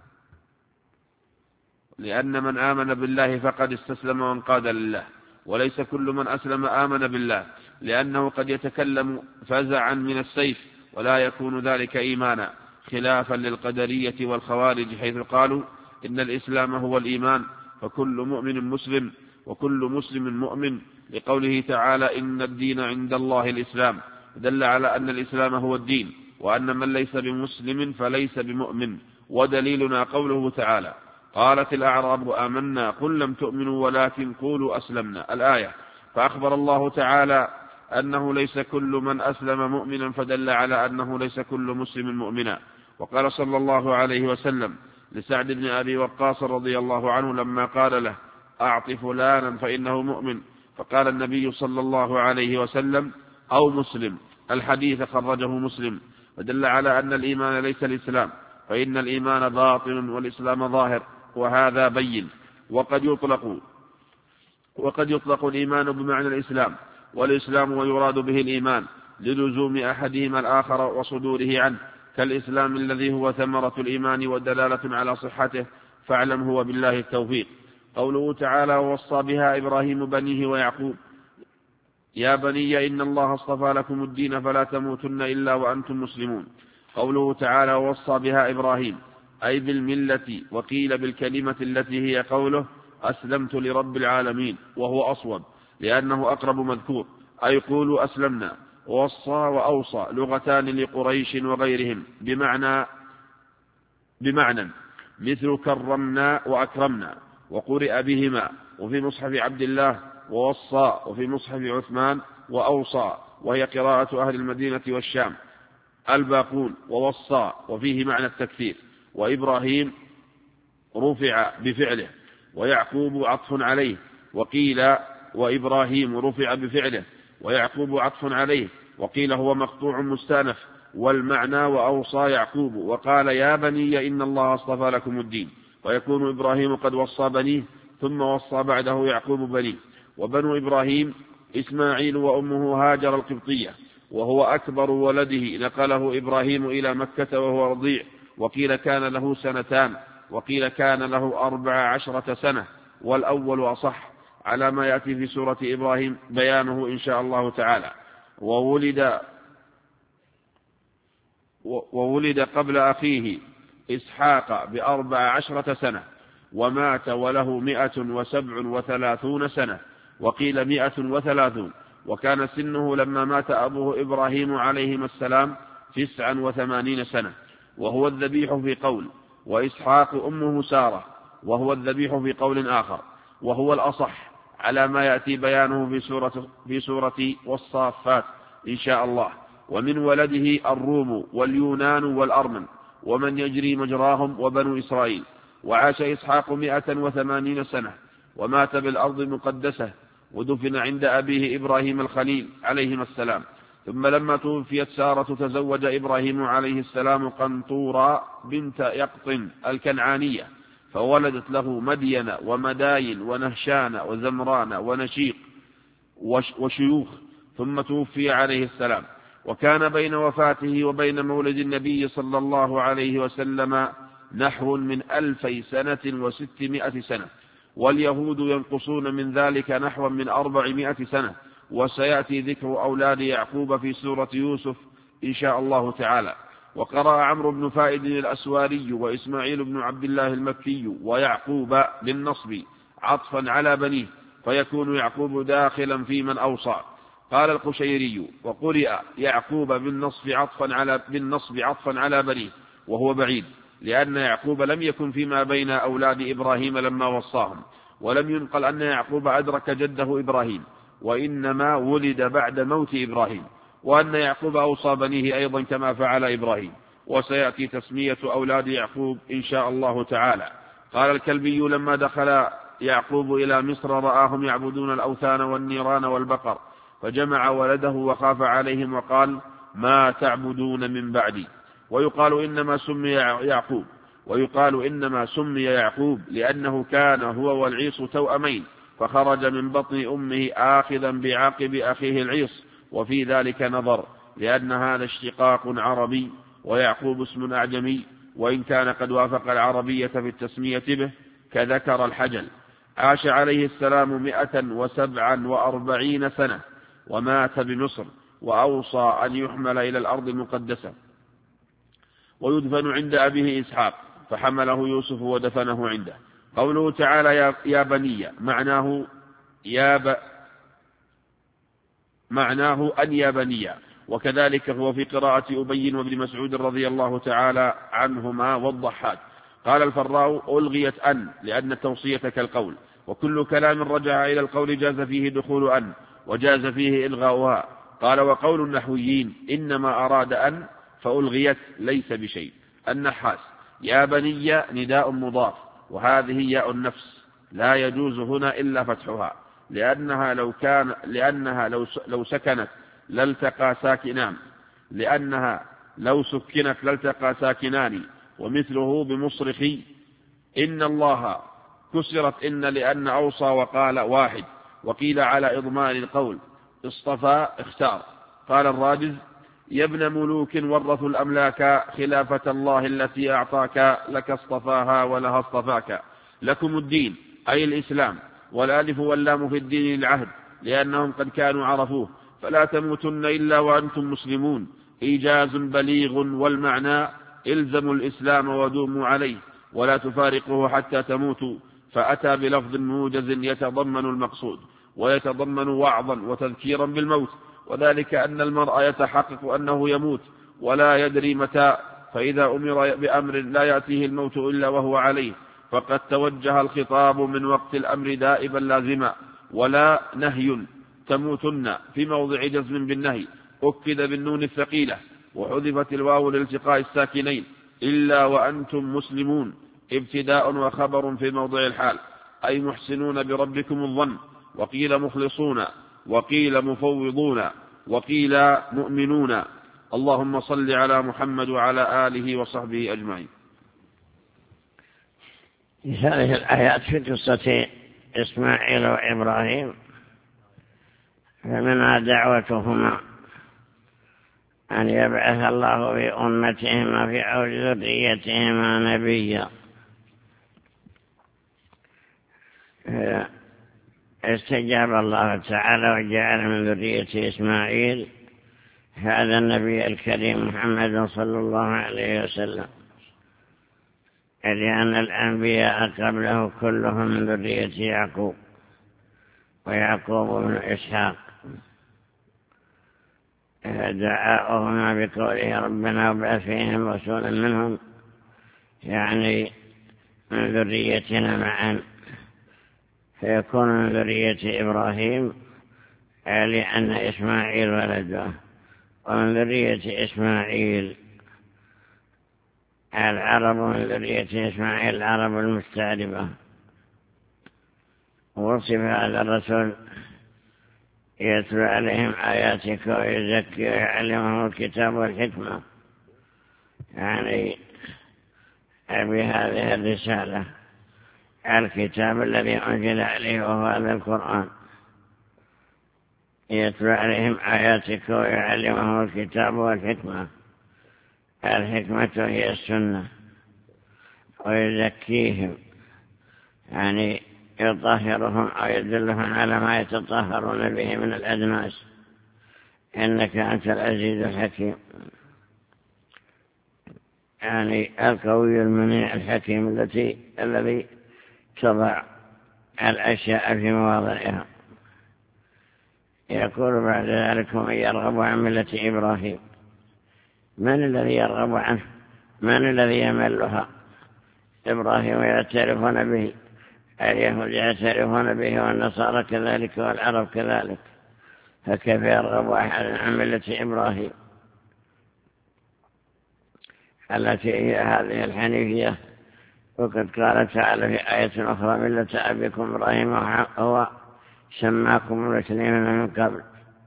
لأن من آمن بالله فقد استسلم وانقاد لله، وليس كل من أسلم آمن بالله، لأنه قد يتكلم فزعا من السيف ولا يكون ذلك إيمانا، خلافا للقدرية والخوارج حيث قالوا إن الإسلام هو الإيمان فكل مؤمن مسلم وكل مسلم مؤمن، لقوله تعالى إن الدين عند الله الإسلام، دل على أن الإسلام هو الدين، وأن من ليس بمسلم فليس بمؤمن. ودليلنا قوله تعالى قالت الأعراب آمنا قل لم تؤمنوا ولكن قولوا أسلمنا الآية. فأخبر الله تعالى أنه ليس كل من أسلم مؤمنا، فدل على أنه ليس كل مسلم مؤمنا. وقال صلى الله عليه وسلم لسعد بن أبي وقاص رضي الله عنه لما قال له أعط فلانا فإنه مؤمن، فقال النبي صلى الله عليه وسلم أو مسلم. الحديث خرجه مسلم، ودل على أن الإيمان ليس الإسلام، فإن الإيمان باطن والإسلام ظاهر، وهذا بين. وقد يطلق وقد يطلق الإيمان بمعنى الإسلام والإسلام ويراد به الإيمان للزوم أحدهما الآخر وصدوره عنه، كالإسلام الذي هو ثمرة الإيمان ودلالة على صحته، فاعلم هو بالله التوفيق. قوله تعالى ووصى بها إبراهيم بنيه ويعقوب يا بني إن الله اصطفى لكم الدين فلا تموتن إلا وأنتم مسلمون. قوله تعالى ووصى بها إبراهيم أي بالملة، وقيل بالكلمة التي هي قوله أسلمت لرب العالمين، وهو أصوب لأنه أقرب مذكور، أي قولوا أسلمنا. ووصى وأوصى لغتان لقريش وغيرهم بمعنى بمعنى مثل كرمنا وأكرمنا، وقرئ بهما، وفي مصحف عبد الله ووصى، وفي مصحف عثمان وأوصى، وهي قراءة أهل المدينة والشام الباقون ووصى، وفيه معنى التكثير. وإبراهيم رفع بفعله، ويعقوب عطف عليه، وقيل وإبراهيم رفع بفعله ويعقوب عطف عليه، وقيل هو مقطوع مستأنف، والمعنى وأوصى يعقوب وقال يا بني إن الله اصطفى لكم الدين، ويكون إبراهيم قد وصى بنيه ثم وصى بعده يعقوب بنيه. وبنو إبراهيم إسماعيل وأمه هاجر القبطية، وهو أكبر ولده، نقله إبراهيم إلى مكة وهو رضيع، وقيل كان له سنتان، وقيل كان له أربع عشرة سنة، والأول أصح. على ما يأتي في سورة إبراهيم بيانه إن شاء الله تعالى. وولد وولد قبل أخيه إسحاق بأربع عشرة سنة، ومات وله مئة وسبع وثلاثون سنة، وقيل مئة وثلاثون، وكان سنه لما مات أبوه إبراهيم عليهما السلام تسعا وثمانين سنة، وهو الذبيح في قول، وإسحاق أمه سارة، وهو الذبيح في قول آخر، وهو الأصح على ما يأتي بيانه في سورة, في سورة والصافات إن شاء الله. ومن ولده الروم واليونان والأرمن ومن يجري مجراهم وبنو إسرائيل. وعاش إسحاق مئة وثمانين سنة، ومات بالأرض المقدسة، ودفن عند أبيه إبراهيم الخليل عليهما السلام. ثم لما توفيت سارة تزوج إبراهيم عليه السلام قنطورا بنت يقطن الكنعانية، فولدت له مدين ومداين ونهشان وزمران ونشيق وشيوخ، ثم توفي عليه السلام. وكان بين وفاته وبين مولد النبي صلى الله عليه وسلم نحو من ألفي سنة وستمائة سنة، واليهود ينقصون من ذلك نحو من أربعمائة سنة. وسيأتي ذكر أولاد يعقوب في سورة يوسف إن شاء الله تعالى. وقرأ عمرو بن فائد الأسواري وإسماعيل بن عبد الله المكي ويعقوب بالنصب عطفا على بنيه، فيكون يعقوب داخلا في من أوصى. قال القشيري: وقرئ يعقوب بالنصب عطفا على, بالنصب عطفا على بنيه، وهو بعيد، لأن يعقوب لم يكن فيما بين أولاد إبراهيم لما وصاهم، ولم ينقل أن يعقوب أدرك جده إبراهيم، وإنما ولد بعد موت إبراهيم، وأن يعقوب أوصى بنيه أيضا كما فعل إبراهيم. وسيأتي تسمية أولاد يعقوب إن شاء الله تعالى. قال الكلبي: لما دخل يعقوب إلى مصر رآهم يعبدون الأوثان والنيران والبقر، فجمع ولده وخاف عليهم وقال: ما تعبدون من بعدي. ويقال إنما سمي يعقوب ويقال إنما سمي يعقوب لأنه كان هو والعيص توأمين، فخرج من بطن أمه آخذا بعقب أخيه العيص، وفي ذلك نظر، لأن هذا اشتقاق عربي، ويعقوب اسم أعجمي، وإن كان قد وافق العربية في التسمية به كذكر الحجل. عاش عليه السلام مئة وسبعا وأربعين سنة، ومات بمصر، وأوصى أن يحمل إلى الأرض المقدسة ويدفن عند أبيه إسحاق، فحمله يوسف ودفنه عنده. قوله تعالى: يا بني، معناه يا ب... معناه أن يا بني، وكذلك هو في قراءة أبي وابن مسعود رضي الله تعالى عنهما والضحاك. قال الفراء: ألغيت أن لأن التوصية كالقول، وكل كلام رجع إلى القول جاز فيه دخول أن، وجاز فيه إلغاؤها. قال: وقول النحويين إنما أراد أن فألغيت ليس بشيء. النحاس: يا بني نداء مضاف، وهذه ياء النفس لا يجوز هنا إلا فتحها، لأنها لو كان لأنها لو لو سكنت لالتقى ساكنان لأنها لو سكنت لالتقى ساكنان. ومثله بمصرخي إن الله كسرت إن لأن أوصى وقال واحد، وقيل على إضمان القول اصطفى اختار. قال الراجز: يا ابن ملوك ورثوا الأملاك، خلافة الله التي أعطاك، لك اصطفاها ولها اصطفاك. لكم الدين أي الإسلام، والالف واللام في الدين العهد، لأنهم قد كانوا عرفوه، فلا تموتن إلا وأنتم مسلمون. إيجاز بليغ، والمعنى إلزموا الإسلام ودوموا عليه ولا تفارقوه حتى تموتوا. فأتى بلفظ موجز يتضمن المقصود، ويتضمن وعظا وتذكيرا بالموت، وذلك أن المرء يتحقق أنه يموت ولا يدري متى، فإذا أمر بأمر لا يأتيه الموت إلا وهو عليه، فقد توجه الخطاب من وقت الأمر دائبا لازما، ولا نهي تموتن في موضع جزم بالنهي أكد بالنون الثقيلة، وحذفت الواو لالتقاء الساكنين، إلا وأنتم مسلمون ابتداء وخبر في موضع الحال، أي محسنون بربكم الظن. وقيل مخلصون، وقيل مفوضون، وقيل مؤمنون. اللهم صل على محمد وعلى آله وصحبه أجمعين. هذه الآيات في قصة إسماعيل وإبراهيم، فمنها دعوتهما أن يبعث الله في أمتهما في ذريتهما نبيا. استجاب الله تعالى وجعل من ذرية إسماعيل هذا النبي الكريم محمد صلى الله عليه وسلم، لأن الأنبياء قبله كلهم من ذرية يعقوب، ويعقوب بن إسحاق، دعاؤهما بقوله ربنا وابعث فيهم رسولا منهم، يعني من ذريتنا معا، فيكون من ذرية إبراهيم لأن إسماعيل ولده، ومن ذرية إسماعيل العرب، من ذرية إسماعيل العرب المستعربة. وصف هذا الرسول يتلو عليهم آياتك ويزكي ويعلمهم الكتاب والحكمة، يعني بهذه الرسالة الكتاب الذي أنزل عليه وهو هذا القرآن، يتلو عليهم آياتك ويعلمهم الكتاب والحكمة. الحكمة هي السنة، ويزكيهم يعني يطهرهم أو يدلهم على ما يتطهرون به من الأدناس، إنك أنت العزيز الحكيم، يعني القوي المنيع الحكيم التي الذي تضع الأشياء في مواضعها. يقول بعد ذلك من يرغب عن ملة إبراهيم، من الذي يرغب عنه؟ من الذي يملها؟ إبراهيم يعترفون به، اليهود يعترفون به، والنصارى كذلك، والعرب كذلك، فكيف يرغب أحد عن ملة إبراهيم التي هي هذه الحنيفية؟ وقد قال تعالى في آية أخرى ملة أبيكم إبراهيم هو سماكم المسلمين من قبل.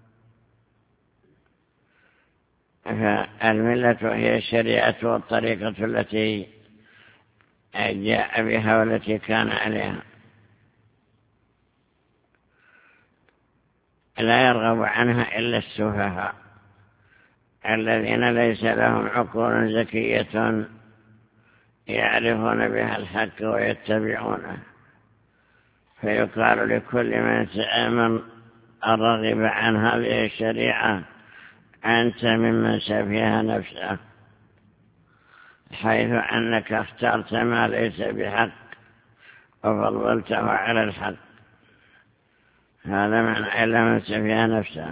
فالملة هي الشريعة والطريقة التي جاء بها والتي كان عليها. لا يرغب عنها إلا السفهاء الذين ليس لهم عقول زكية يعرفون بها الحق ويتبعونه. فيقال لكل من تأمن الرغب عن هذه الشريعة أنت ممن سفيها نفسه، حيث أنك اخترت ما ليس بحق وفضلته على الحق. هذا معنى إلا من سفيها نفسه.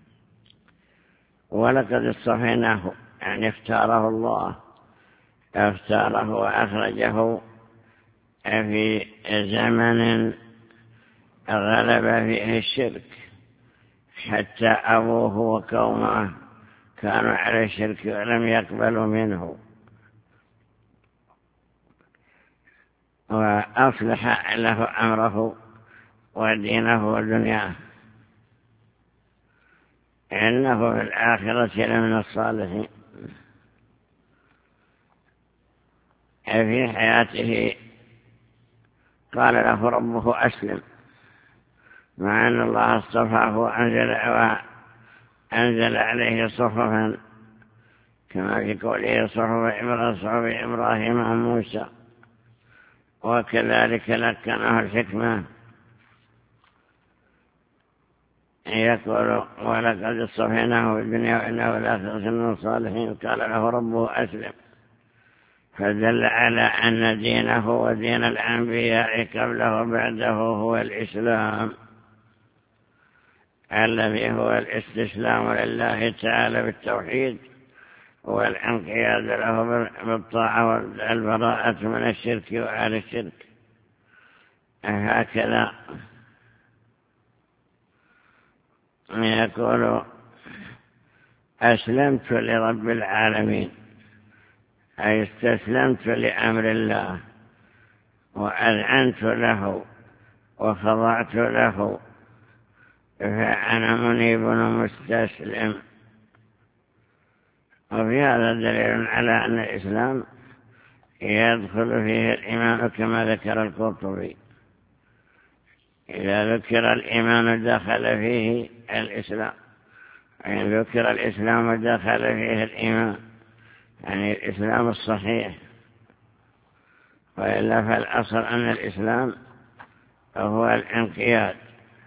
ولقد اصطفيناه، يعني اختاره الله، اختاره وأخرجه في زمن غلب فيه الشرك، حتى أبوه وقومه كانوا على الشرك ولم يقبلوا منه، وأصلح له أمره ودينه ودنياه، إنه في الآخرة لمن الصالحين. في حياته قال له ربه أسلم، مع أن الله اصطفاه وأنزل, وأنزل عليه صحفا كما في قوله صحف إبراهيم وموسى، وكذلك لكنه الحكمة. يقول ولقد اصطفيناه في الدنيا وإنه الآخرة من الصالحين. قال له ربه أسلم، فدل على أن دينه ودين الأنبياء قبله وبعده هو الإسلام، الذي هو الاستسلام لله تعالى بالتوحيد والانقياد له بالطاعة والبراءة من الشرك وآل الشرك. هكذا يقول أسلمت لرب العالمين، أي استسلمت لأمر الله وأذعنت له وخضعت له، فأنا منيب مستسلم. وفي هذا دليل على أن الإسلام يدخل فيه الإيمان كما ذكر القرطبي. إذا ذكر الإيمان دخل فيه الإسلام، وإن ذكر الإسلام دخل فيه الإيمان، يعني الإسلام الصحيح. وإلا فالأصل أن الإسلام هو الانقياد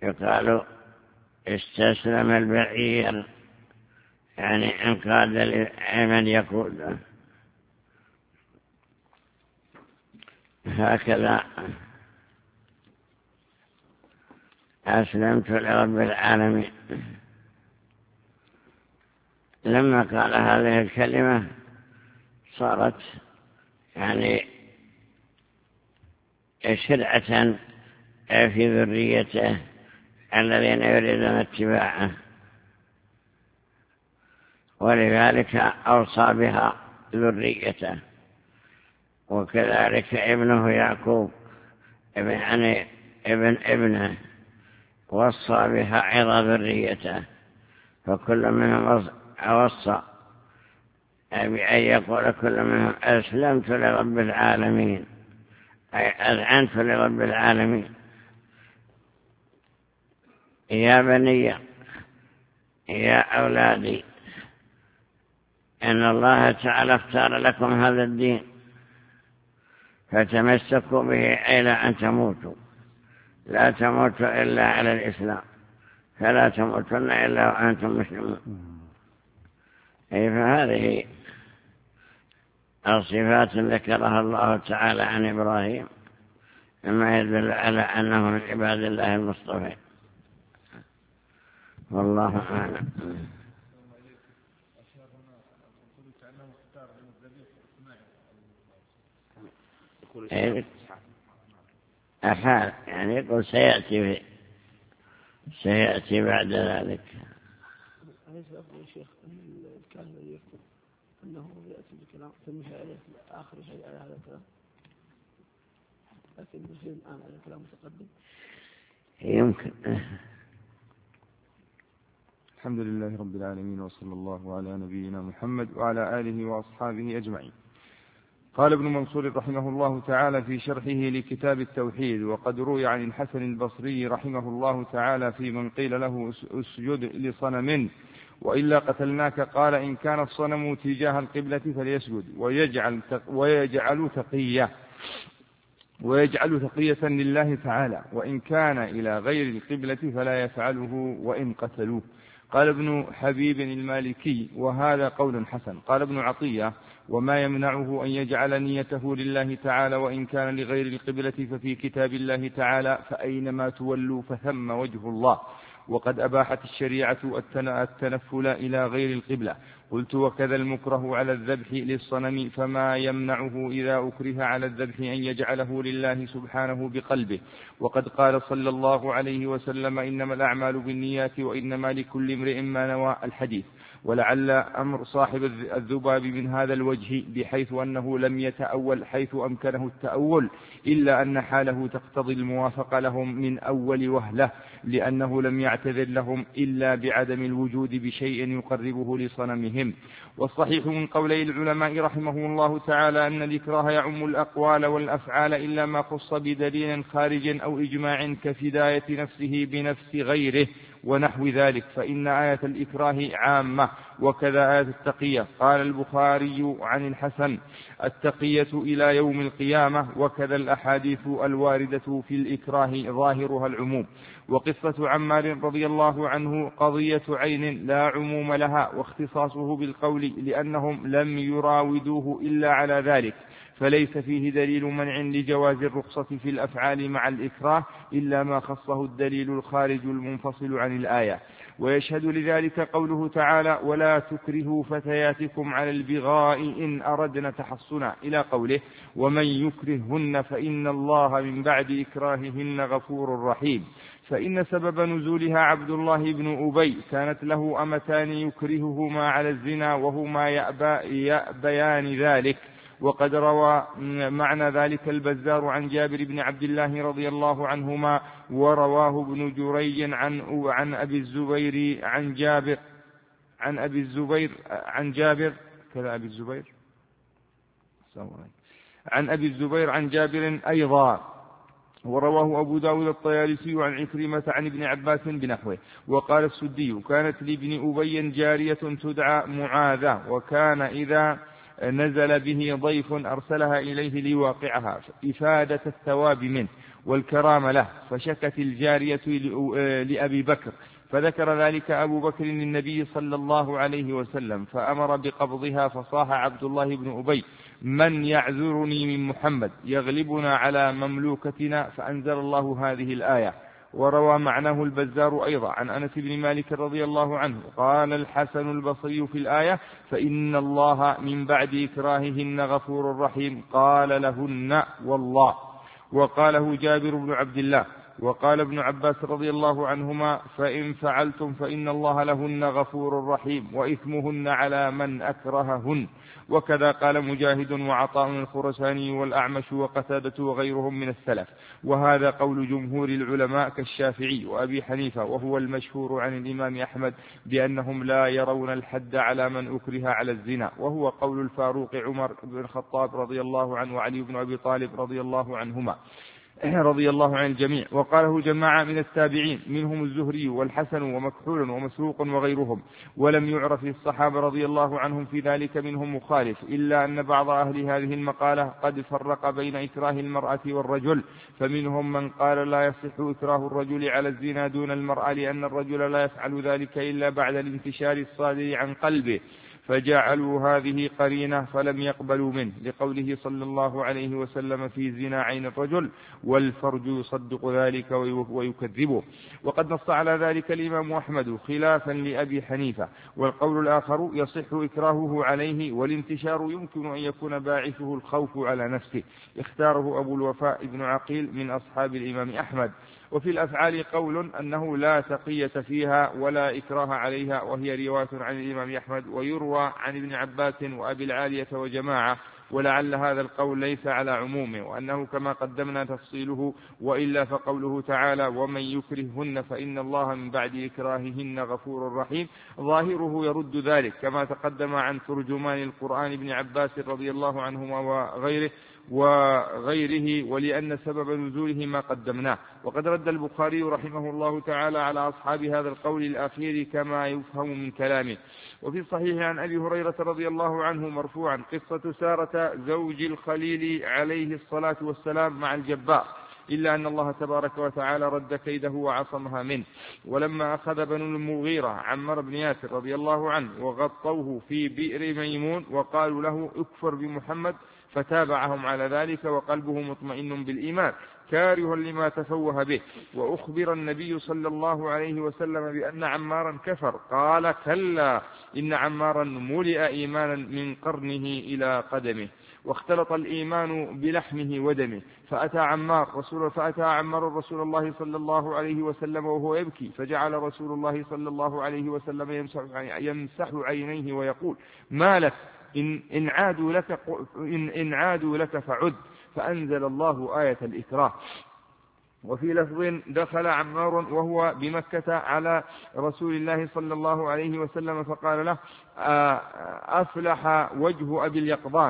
يقال استسلم البعير، يعني انقاد لمن يقوده. هكذا أسلمت لرب العالمين. لما قال هذه الكلمة صارت يعني شرعة في ذريته الذين يريدون اتباعه، ولذلك أوصى بها ذريته. وكذلك ابنه يعقوب ابن يعني ابن ابنه وصى بها أيضا ذريته، فكل منهم وصى بأن يقول كل منهم أسلمت لرب العالمين، أي أذعنت لرب العالمين. يا بني يا أولادي إن الله تعالى اختار لكم هذا الدين فتمسكوا به إلى أن تموتوا، لا تموتوا إلا على الإسلام، فلا تموتن إلا وأنتم مسلمون. أي فهذه الصفات ذكرها الله تعالى عن إبراهيم مما يدل على أنه من عباد الله المصطفى. والله أعلم. أحال يعني يقول سيأتي سيأتي بعد ذلك. أليس أفضل يا شيخ أن الكاهن يكتب أنه يأتي بكلام تنمي عليه آخر شيء على هذا الكلام، لكن نسير الآن على الكلام متقدم يمكن. الحمد لله رب العالمين، وصلى الله على نبينا محمد وعلى آله وأصحابه أجمعين. قال ابن منصور رحمه الله تعالى في شرحه لكتاب التوحيد: وقد روي عن الحسن البصري رحمه الله تعالى في من قيل له اسجد لصنم وإلا قتلناك، قال: إن كان الصنم تجاه القبلة فليسجد ويجعل ويجعل تقية ويجعل تقية لله تعالى، وإن كان إلى غير القبلة فلا يفعله وإن قتلوه. قال ابن حبيب المالكي: وهذا قول حسن. قال ابن عطية: وما يمنعه أن يجعل نيته لله تعالى وإن كان لغير القبلة ففي كتاب الله تعالى: فأينما تولوا فثم وجه الله. وقد أباحت الشريعة التنفل إلى غير القبلة. قلت: وكذا المكره على الذبح للصنم، فما يمنعه إذا أكره على الذبح أن يجعله لله سبحانه بقلبه. وقد قال صلى الله عليه وسلم: إنما الأعمال بالنيات وإنما لكل امرئ ما نوى، الحديث. ولعل أمر صاحب الذباب من هذا الوجه، بحيث أنه لم يتأول حيث أمكنه التأول، إلا أن حاله تقتضي الموافقة لهم من أول وهلة، لأنه لم يعتذر لهم إلا بعدم الوجود بشيء يقربه لصنمهم. والصحيح من قولي العلماء رحمه الله تعالى أن الإكراه يعم الأقوال والأفعال إلا ما خص بدليل خارج أو إجماع كفداية نفسه بنفس غيره ونحو ذلك، فإن آية الإكراه عامة، وكذا آية التقية. قال البخاري عن الحسن: التقية إلى يوم القيامة. وكذا الأحاديث الواردة في الإكراه ظاهرها العموم. وقصة عمار رضي الله عنه قضية عين لا عموم لها، واختصاصه بالقول لأنهم لم يراودوه إلا على ذلك، فليس فيه دليل منع لجواز الرخصة في الأفعال مع الإكراه إلا ما خصه الدليل الخارج المنفصل عن الآية. ويشهد لذلك قوله تعالى: ولا تكرهوا فتياتكم على البغاء إن أردنا تحصنا، إلى قوله: ومن يكرههن فإن الله من بعد إكراههن غفور رحيم. فإن سبب نزولها عبد الله بن أبي كانت له أمتان يكرههما على الزنا وهما يأبى يأبيان ذلك. وقد روى معنى ذلك البزار عن جابر بن عبد الله رضي الله عنهما، ورواه ابن جريج عن عن أبي الزبير عن جابر عن أبي الزبير عن جابر كذا أبي الزبير عن أبي الزبير عن جابر أيضا. ورواه أبو داود الطيالسي عن عكرمة عن ابن عباس بنحوه. وقال السدي: كانت لابن أبي جارية تدعى معاذة، وكان إذا نزل به ضيف أرسلها إليه ليواقعها إفادة الثواب منه والكرام له، فشكت الجارية لأبي بكر، فذكر ذلك أبو بكر للنبي صلى الله عليه وسلم فأمر بقبضها، فصاح عبد الله بن أبي: من يعذرني من محمد يغلبنا على مملوكتنا، فأنزل الله هذه الآية. وروى معناه البزار أيضا عن أنس بن مالك رضي الله عنه قال الحسن البصري في الآية: فإن الله من بعد إكراههن غفور رحيم، قال لهن والله. وقاله جابر بن عبد الله. وقال ابن عباس رضي الله عنهما: فإن فعلتم فإن الله لهن غفور رحيم وإثمهن على من أكرههن. وكذا قال مجاهد وعطاء الخرساني والأعمش وقتادة وغيرهم من السلف. وهذا قول جمهور العلماء كالشافعي وأبي حنيفة، وهو المشهور عن الإمام أحمد بأنهم لا يرون الحد على من أكره على الزنا، وهو قول الفاروق عمر بن الخطاب رضي الله عنه وعلي بن أبي طالب رضي الله عنهما رضي الله عن الجميع. وقاله جماعة من التابعين منهم الزهري والحسن ومكحول ومسروق وغيرهم، ولم يعرف الصحابة رضي الله عنهم في ذلك منهم مخالف، إلا أن بعض أهل هذه المقالة قد فرق بين إكراه المرأة والرجل، فمنهم من قال لا يصح إكراه الرجل على الزنا دون المرأة، لأن الرجل لا يفعل ذلك إلا بعد الانتشار الصادر عن قلبه، فجعلوا هذه قرينة فلم يقبلوا منه، لقوله صلى الله عليه وسلم في زنا عين الرجل والفرج يصدق ذلك ويكذبه. وقد نص على ذلك الإمام أحمد خلافا لأبي حنيفة. والقول الآخر يصح إكراهه عليه، والانتشار يمكن أن يكون باعثه الخوف على نفسه، اختاره أبو الوفاء بن عقيل من أصحاب الإمام أحمد. وفي الأفعال قول أنه لا تقية فيها ولا إكراه عليها، وهي رواية عن الإمام أحمد، ويروى عن ابن عباس وأبي العالية وجماعة، ولعل هذا القول ليس على عمومه، وأنه كما قدمنا تفصيله، وإلا فقوله تعالى: ومن يكرههن فإن الله من بعد إكراههن غفور رحيم، ظاهره يرد ذلك، كما تقدم عن ترجمان القرآن ابن عباس رضي الله عنهما وغيره وغيره ولأن سبب نزوله ما قدمناه. وقد رد البخاري رحمه الله تعالى على أصحاب هذا القول الأخير كما يفهم من كلامه. وفي الصحيح عن أبي هريرة رضي الله عنه مرفوعا قصة سارة زوج الخليل عليه الصلاة والسلام مع الجبار، إلا أن الله تبارك وتعالى رد كيده وعصمها منه. ولما أخذ بنو المغيرة عمار بن ياسر رضي الله عنه وغطوه في بئر ميمون وقالوا له: اكفر بمحمد، فتابعهم على ذلك وقلبه مطمئن بالإيمان كاره لما تفوه به. وأخبر النبي صلى الله عليه وسلم بأن عمارا كفر، قال: كلا، إن عمارا ملئ إيمانا من قرنه إلى قدمه، واختلط الإيمان بلحمه ودمه. فأتى عمار رسول فأتى عمار رسول الله صلى الله عليه وسلم وهو يبكي، فجعل رسول الله صلى الله عليه وسلم يمسح, يمسح عينيه ويقول: ما لك؟ إن, إن, عادوا لك إن, إن عادوا لك فعد. فأنزل الله آية الإكراه. وفي لفظ: دخل عمار وهو بمكة على رسول الله صلى الله عليه وسلم فقال له: أفلح وجه أبي اليقظان.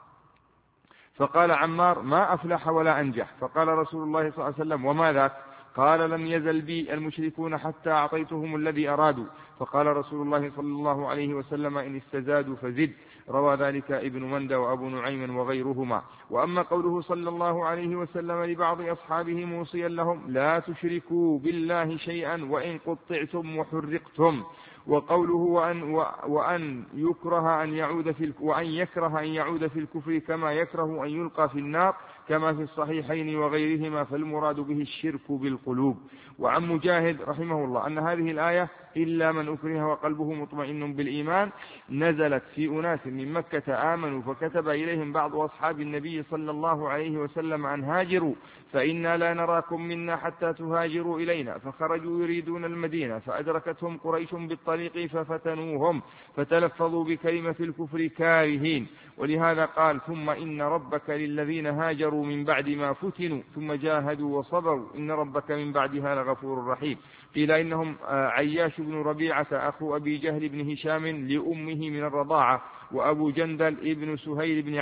فقال عمار: ما أفلح ولا أنجح. فقال رسول الله صلى الله عليه وسلم: وما ذاك؟ قال: لم يزل بي المشركون حتى أعطيتهم الذي أرادوا. فقال رسول الله صلى الله عليه وسلم: إن استزادوا فزد. روى ذلك ابن مندى وأبو نعيم وغيرهما. وأما قوله صلى الله عليه وسلم لبعض أصحابه موصيا لهم: لا تشركوا بالله شيئا وإن قطعتم وحرقتم. وقوله: وأن, وأن يكره أن يعود في وأن يكره أن يعود في الكفر كما يكره أن يلقى في النار، كما في الصحيحين وغيرهما، فالمراد به الشرك بالقلوب. وعن مجاهد رحمه الله أن هذه الآية: إلا من أكره وقلبه مطمئن بالإيمان، نزلت في أناس من مكة آمنوا فكتب إليهم بعض أصحاب النبي صلى الله عليه وسلم أن هاجروا، فإنا لا نراكم منا حتى تهاجروا إلينا. فخرجوا يريدون المدينة، فأدركتهم قريش بالطريق ففتنوهم، فتلفظوا بكلمة الكفر كارهين. ولهذا قال: ثم إن ربك للذين هاجروا من بعد ما فتنوا ثم جاهدوا وصبروا إن ربك من بعدها لغفور رحيم. قيل إنهم عياش بن ربيعة أخو أبي جهل بن هشام لأمه من الرضاعة، وأبو جندل ابن سهيل بن عمرو،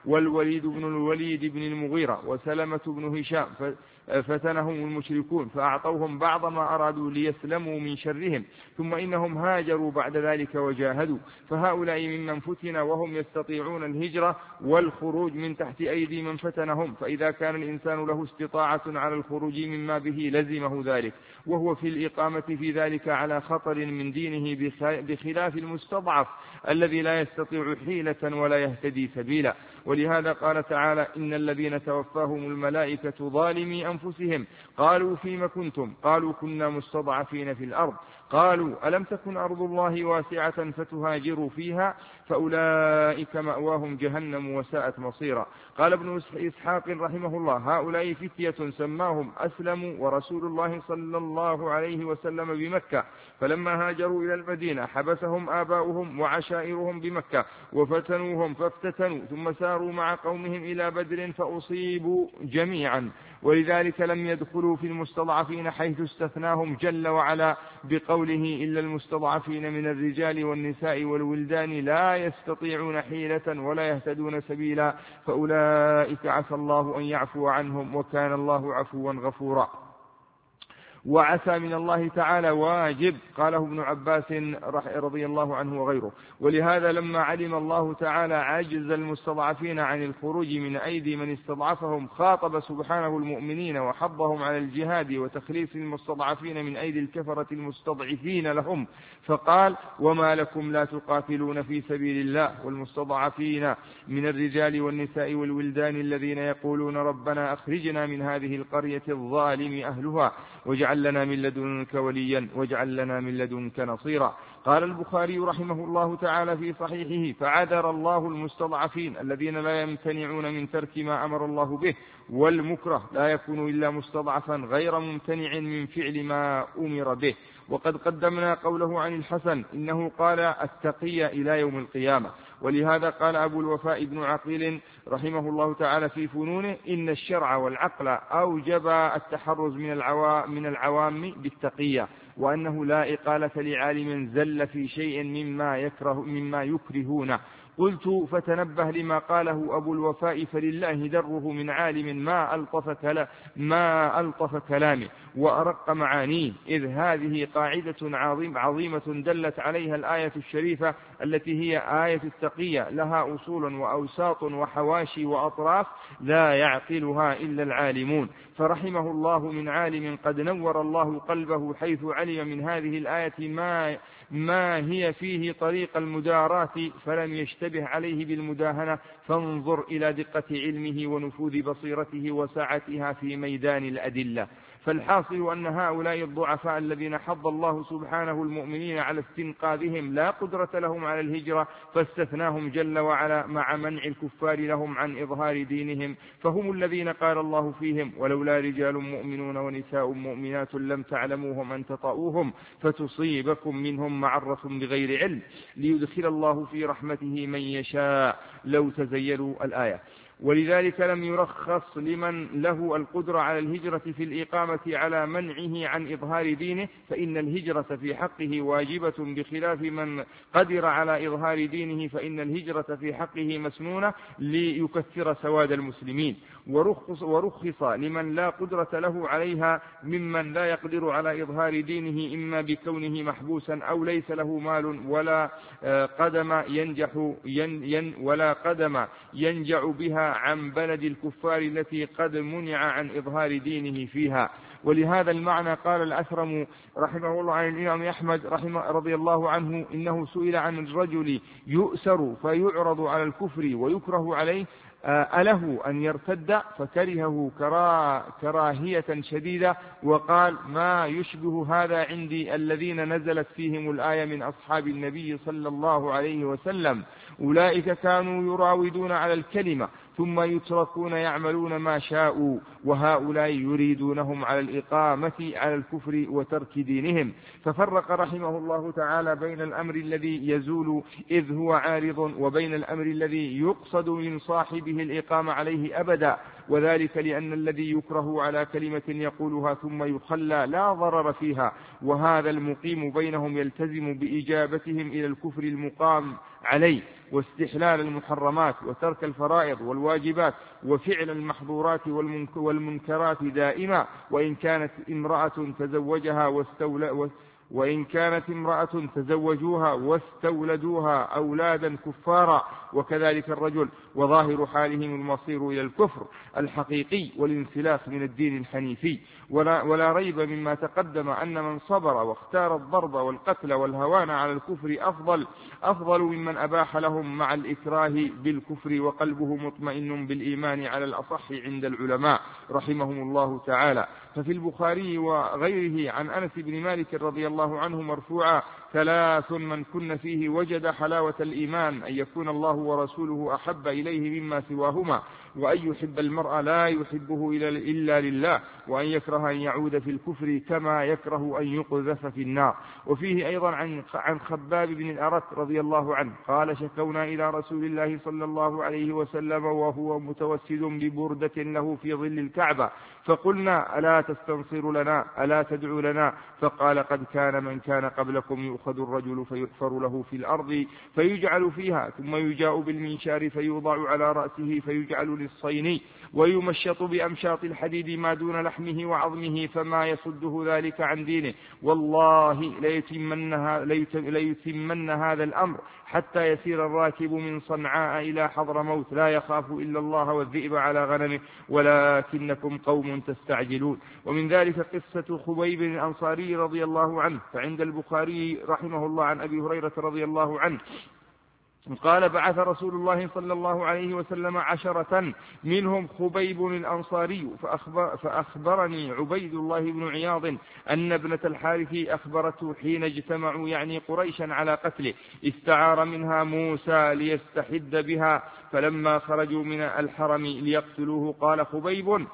والوليد بن الوليد بن المغيرة وسلمة بن هشام فتنهم المشركون فأعطوهم بعض ما أرادوا ليسلموا من شرهم، ثم إنهم هاجروا بعد ذلك وجاهدوا، فهؤلاء ممن فتن وهم يستطيعون الهجرة والخروج من تحت أيدي من فتنهم، فإذا كان الإنسان له استطاعة على الخروج مما به لزمه ذلك، وهو في الإقامة في ذلك على خطر من دينه بخلاف المستضعف الذي لا يستطيع حيلة ولا يهتدي سبيلا. ولهذا قال تعالى: إن الذين توفاهم الملائكة ظالمي أنفسهم قالوا فيم كنتم؟ قالوا كنا مستضعفين في الأرض، قالوا ألم تكن أرض الله واسعة فتهاجروا فيها، فأولئك مأواهم جهنم وساءت مصيرا. قال ابن إسحاق رحمه الله: هؤلاء فتية سماهم أسلموا ورسول الله صلى الله عليه وسلم بمكة، فلما هاجروا إلى المدينة حبسهم آباؤهم وعشائرهم بمكة وفتنوهم فافتتنوا، ثم ساروا مع قومهم إلى بدر فأصيبوا جميعا، ولذلك لم يدخلوا في المستضعفين حيث استثناهم جل وعلا بقوله: إلا المستضعفين من الرجال والنساء والولدان لا يستطيعون حيلة ولا يهتدون سبيلا، فأولئك عسى الله أن يعفو عنهم وكان الله عفوا غفورا. وعسى من الله تعالى واجب، قاله ابن عباس رضي الله عنه وغيره. ولهذا لما علم الله تعالى عجز المستضعفين عن الخروج من أيدي من استضعفهم خاطب سبحانه المؤمنين وحضهم على الجهاد وتخليص المستضعفين من أيدي الكفرة المستضعفين لهم، فقال: وما لكم لا تقاتلون في سبيل الله والمستضعفين من الرجال والنساء والولدان الذين يقولون ربنا أخرجنا من هذه القرية الظالم أهلها واجعل لنا من لدنك وليا واجعل لنا من لدنك نصيرا. قال البخاري رحمه الله تعالى في صحيحه: فعذر الله المستضعفين الذين لا يمتنعون من ترك ما أمر الله به، والمكره لا يكون إلا مستضعفا غير ممتنع من فعل ما أمر به. وقد قدمنا قوله عن الحسن إنه قال: التقي إلى يوم القيامة. ولهذا قال أبو الوفاء بن عقيل رحمه الله تعالى في فنونه: إن الشرع والعقل أوجب التحرز من العوام, من العوام بالتقية، وأنه لا إقالة لعالم زل في شيء مما, يكره مما يكرهونه. قلت: فتنبه لما قاله أبو الوفاء فلله دره من عالم ما ألطف, كلا ما ألطف كلامه وأرق معانيه، إذ هذه قاعدة عظيم عظيمة دلت عليها الآية الشريفة التي هي آية التقية، لها أصول وأوساط وحواشي وأطراف لا يعقلها إلا العالمون. فرحمه الله من عالم قد نور الله قلبه حيث علم من هذه الآية ما, ما هي فيه طريق المداراة فلم يشتبه عليه بالمداهنة، فانظر إلى دقة علمه ونفوذ بصيرته وسعتها في ميدان الأدلة. فالحاصل أن هؤلاء الضعفاء الذين حض الله سبحانه المؤمنين على استنقاذهم لا قدرة لهم على الهجرة، فاستثناهم جل وعلا مع منع الكفار لهم عن إظهار دينهم، فهم الذين قال الله فيهم: ولولا رجال مؤمنون ونساء مؤمنات لم تعلموهم أن تطؤوهم فتصيبكم منهم معرة بغير علم ليدخل الله في رحمته من يشاء لو تزيلوا الآية. ولذلك لم يرخص لمن له القدرة على الهجرة في الإقامة على منعه عن إظهار دينه، فإن الهجرة في حقه واجبة، بخلاف من قدر على إظهار دينه فإن الهجرة في حقه مسنونة ليكثر سواد المسلمين. ورخص, ورخص لمن لا قدرة له عليها ممن لا يقدر على إظهار دينه، إما بكونه محبوسا أو ليس له مال ولا قدم ينجح ين ين ولا قدم ينجع بها عن بلد الكفار التي قد منع عن إظهار دينه فيها. ولهذا المعنى قال الأثرم رحمه الله عن الإمام أحمد رحمه رضي الله عنه: إنه سئل عن الرجل يؤسر فيعرض على الكفر ويكره عليه أله أن يرتد، فكرهه كرا كراهية شديدة، وقال: ما يشبه هذا عندي الذين نزلت فيهم الآية من أصحاب النبي صلى الله عليه وسلم، أولئك كانوا يراودون على الكلمة ثم يتركون يعملون ما شاءوا، وهؤلاء يريدونهم على الإقامة على الكفر وترك دينهم. ففرق رحمه الله تعالى بين الأمر الذي يزول إذ هو عارض وبين الأمر الذي يقصد من صاحبه الإقامة عليه أبدا، وذلك لأن الذي يكره على كلمة يقولها ثم يخلى لا ضرر فيها، وهذا المقيم بينهم يلتزم بإجابتهم إلى الكفر المقام عليه، واستحلال المحرمات وترك الفرائض والواجبات وفعل المحظورات والمنكرات دائما، وإن كانت امرأة تزوجها واستولى وإن كانت امرأة تزوجوها واستولدوها أولادا كفارا، وكذلك الرجل، وظاهر حالهم المصير إلى الكفر الحقيقي والانسلاخ من الدين الحنيفي. ولا, ولا ريب مما تقدم أن من صبر واختار الضرب والقتل والهوان على الكفر أفضل أفضل ممن أباح لهم مع الإكراه بالكفر وقلبه مطمئن بالإيمان على الأصح عند العلماء رحمهم الله تعالى. ففي البخاري وغيره عن أنس بن مالك رضي الله عنه مرفوعا: ثلاث من كن فيه وجد حلاوة الإيمان: أن يكون الله ورسوله أحب إليه مما سواهما، وأن يحب المرء لا يحبه إلا لله، وأن يكره أن يعود في الكفر كما يكره أن يقذف في النار. وفيه أيضا عن عن خباب بن الأرت رضي الله عنه قال: شكونا إلى رسول الله صلى الله عليه وسلم وهو متوسد ببردة له في ظل الكعبة، فقلنا: ألا تستنصر لنا؟ ألا تدعو لنا؟ فقال: قد كان من كان قبلكم يؤخذ الرجل فيحفر له في الأرض فيجعل فيها، ثم يجاء بالمنشار فيوضع على رأسه فيجعل للصين، ويمشط بأمشاط الحديد ما دون لحمه وعظمه، فما يصده ذلك عن دينه. والله ليتمن, ليتمن هذا الأمر حتى يسير الراكب من صنعاء إلى حضرموت لا يخاف إلا الله والذئب على غنمه، ولكنكم قوم تستعجلون. ومن ذلك قصة خبيب الأنصاري رضي الله عنه، فعند البخاري رحمه الله عن أبي هريرة رضي الله عنه قال: بعث رسول الله صلى الله عليه وسلم عشرة منهم خبيب الأنصاري، فأخبر فأخبرني عبيد الله بن عياض أن ابنة الحارث أخبرته حين اجتمعوا يعني قريشا على قتله، استعار منها موسى ليستحد بها، فلما خرجوا من الحرم ليقتلوه قال خبيب: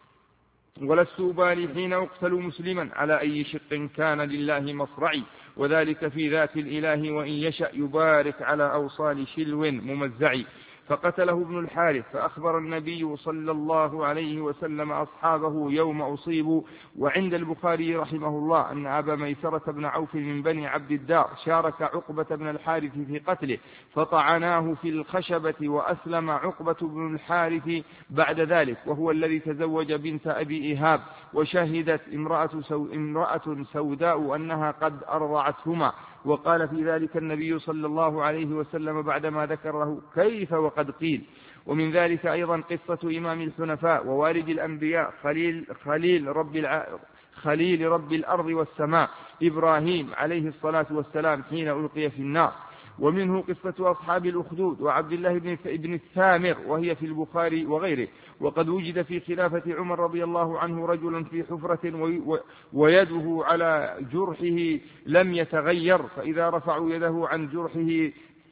ولست أبالي حين أقتل مسلما على أي شق كان لله مصرعي، وذلك في ذات الإله، وإن يشأ يبارك على أوصال شلو ممزعي. فقتله ابن الحارث، فأخبر النبي صلى الله عليه وسلم أصحابه يوم أصيبوا. وعند البخاري رحمه الله أن أبا ميسرة بن عوف من بني عبد الدار شارك عقبة بن الحارث في قتله، فطعناه في الخشبة، وأسلم عقبة بن الحارث بعد ذلك، وهو الذي تزوج بنت أبي إيهاب، وشهدت امرأة, سو امرأة سوداء أنها قد أرضعتهما. وقال في ذلك النبي صلى الله عليه وسلم بعدما ذكره: كيف وقد قيل. ومن ذلك أيضا قصة إمام الحنفاء ووالد الأنبياء خليل, خليل, رب الع... خليل رب الأرض والسماء إبراهيم عليه الصلاة والسلام حين ألقي في النار. ومنه قصة أصحاب الأخدود وعبد الله بن الثامر، وهي في البخاري وغيره. وقد وجد في خلافة عمر رضي الله عنه رجل في حفرة ويده على جرحه لم يتغير، فإذا رفعوا يده عن جرحه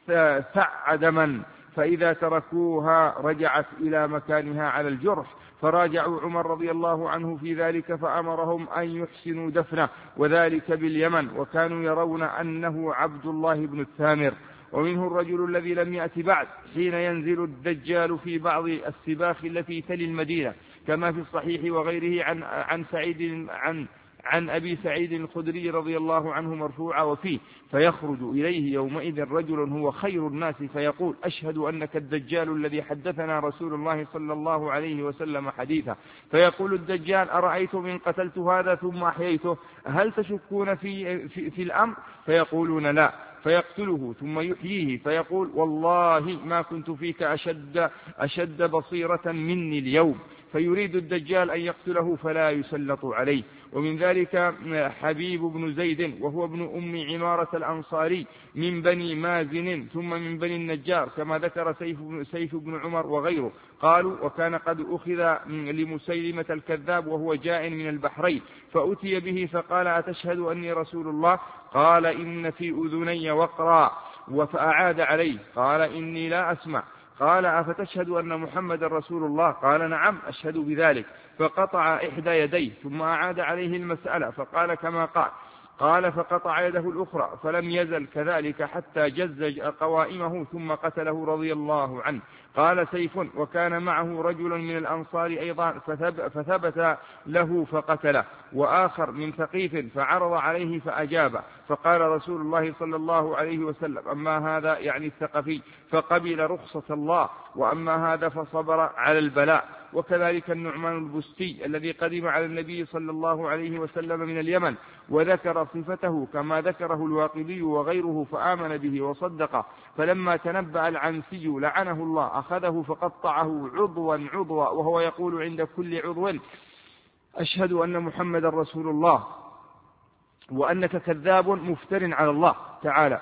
ثع دما، فإذا تركوها رجعت إلى مكانها على الجرح، فراجعوا عمر رضي الله عنه في ذلك فأمرهم أن يحسنوا دفنه، وذلك باليمن، وكانوا يرون أنه عبد الله بن الثامر. ومنه الرجل الذي لم يأتي بعد حين ينزل الدجال في بعض السباخ التي تلي المدينة، كما في الصحيح وغيره عن, عن سعيد عن عن أبي سعيد الخدري رضي الله عنه مرفوعا، وفيه: فيخرج إليه يومئذ رجل هو خير الناس فيقول: أشهد أنك الدجال الذي حدثنا رسول الله صلى الله عليه وسلم حديثا. فيقول الدجال: أرأيتم إن قتلت هذا ثم أحييته هل تشكون في, في, في الأمر؟ فيقولون: لا. فيقتله ثم يحييه فيقول: والله ما كنت فيك أشد, أشد بصيرة مني اليوم. فيريد الدجال أن يقتله فلا يسلط عليه. ومن ذلك حبيب بن زيد، وهو ابن أم عمارة الأنصاري من بني مازن ثم من بني النجار، كما ذكر سيف, سيف بن عمر وغيره. قالوا: وكان قد أخذ لمسيلمة الكذاب وهو جاء من البحرين، فأتي به فقال: أتشهد أني رسول الله؟ قال: إن في أذني وقرا. فأعاد عليه قال: إني لا أسمع. قال: أفتشهد أن محمد رسول الله؟ قال: نعم أشهد بذلك. فقطع إحدى يديه ثم أعاد عليه المسألة فقال كما قال. قال فقطع يده الأخرى فلم يزل كذلك حتى جزج قوائمه ثم قتله رضي الله عنه. قال سيف وكان معه رجل من الأنصار أيضا فثبت له فقتله، وآخر من ثقيف فعرض عليه فأجاب، فقال رسول الله صلى الله عليه وسلم أما هذا يعني الثقفي فقبل رخصة الله، وأما هذا فصبر على البلاء. وكذلك النعمان البستي الذي قدم على النبي صلى الله عليه وسلم من اليمن وذكر صفته كما ذكره الواقدي وغيره فآمن به وصدقه، فلما تنبأ العنسي لعنه الله أخذه فقطعه عضوا عضوا وهو يقول عند كل عضو أشهد أن محمد رسول الله وأنك كذاب مفتر على الله تعالى،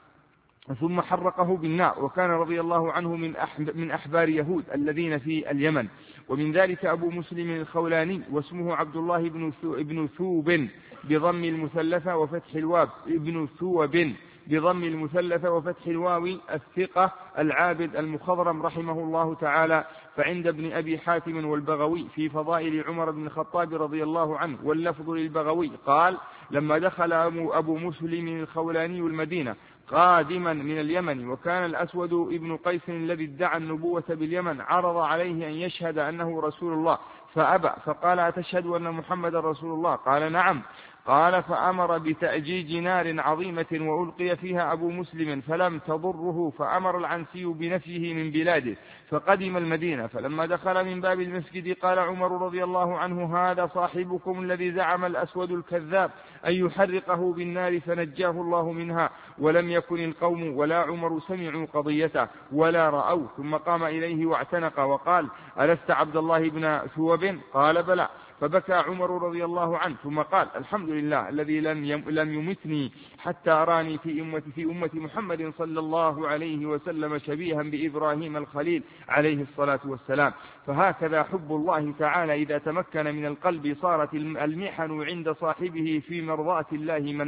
ثم حرقه بالنار. وكان رضي الله عنه من من أحبار يهود الذين في اليمن. ومن ذلك أبو مسلم الخولاني واسمه عبد الله بن ثوب بضم المثلثة وفتح الواو ابن ثوب بضم المثلثة وفتح الواو الثقة العابد المخضرم رحمه الله تعالى. فعند ابن أبي حاتم والبغوي في فضائل عمر بن الخطاب رضي الله عنه، واللفظ للبغوي قال لما دخل أبو مسلم الخولاني المدينة قادما من اليمن وكان الأسود ابن قيس الذي ادعى النبوة باليمن عرض عليه أن يشهد أنه رسول الله فأبى، فقال أتشهد أن محمد رسول الله؟ قال نعم. قال فأمر بتأجيج نار عظيمة وألقي فيها أبو مسلم فلم تضره، فأمر العنسي بنفيه من بلاده فقدم المدينة. فلما دخل من باب المسجد قال عمر رضي الله عنه هذا صاحبكم الذي زعم الأسود الكذاب أن يحرقه بالنار فنجاه الله منها. ولم يكن القوم ولا عمر سمعوا قضيته ولا رأوا. ثم قام إليه واعتنق وقال ألست عبد الله بن ثوب؟ قال بلى. فبكى عمر رضي الله عنه ثم قال الحمد لله الذي لم يمتني حتى أراني في أمة, في أمة محمد صلى الله عليه وسلم شبيها بإبراهيم الخليل عليه الصلاة والسلام. فهكذا حب الله تعالى إذا تمكن من القلب صارت المحن عند صاحبه في مرضاة الله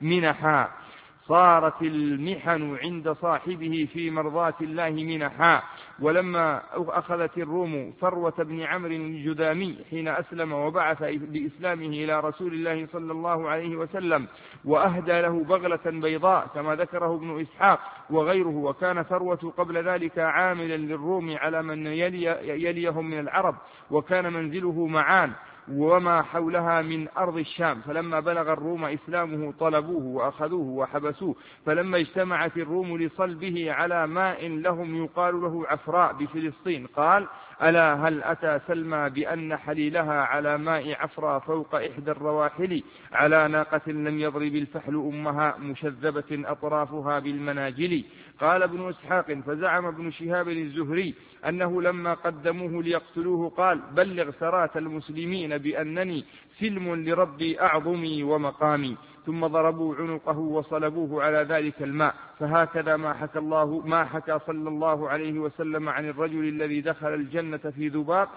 منحا صارت المحن عند صاحبه في مرضاة الله منحا. ولما أخذت الروم فروة بن عمرو الجذامي حين أسلم وبعث بإسلامه إلى رسول الله صلى الله عليه وسلم وأهدى له بغلة بيضاء كما ذكره ابن إسحاق وغيره. وكان فروة قبل ذلك عاملا للروم على من يلي يليهم من العرب، وكان منزله معان وما حولها من أرض الشام. فلما بلغ الروم إسلامه طلبوه وأخذوه وحبسوه. فلما اجتمعت الروم لصلبه على ماء لهم يقال له عفراء بفلسطين قال ألا هل أتى سلمى بأن حليلها على ماء عفراء فوق إحدى الرواحل على ناقة لم يضرب الفحل أمها مشذبة أطرافها بالمناجل. قال ابن إسحاق فزعم ابن شهاب الزهري أنه لما قدموه ليقتلوه قال بلغ سرات المسلمين بأنني سلم لربي أعظمي ومقامي. ثم ضربوا عنقه وصلبوه على ذلك الماء. فهكذا ما حكى الله ما حكى صلى الله عليه وسلم عن الرجل الذي دخل الجنة في ذباب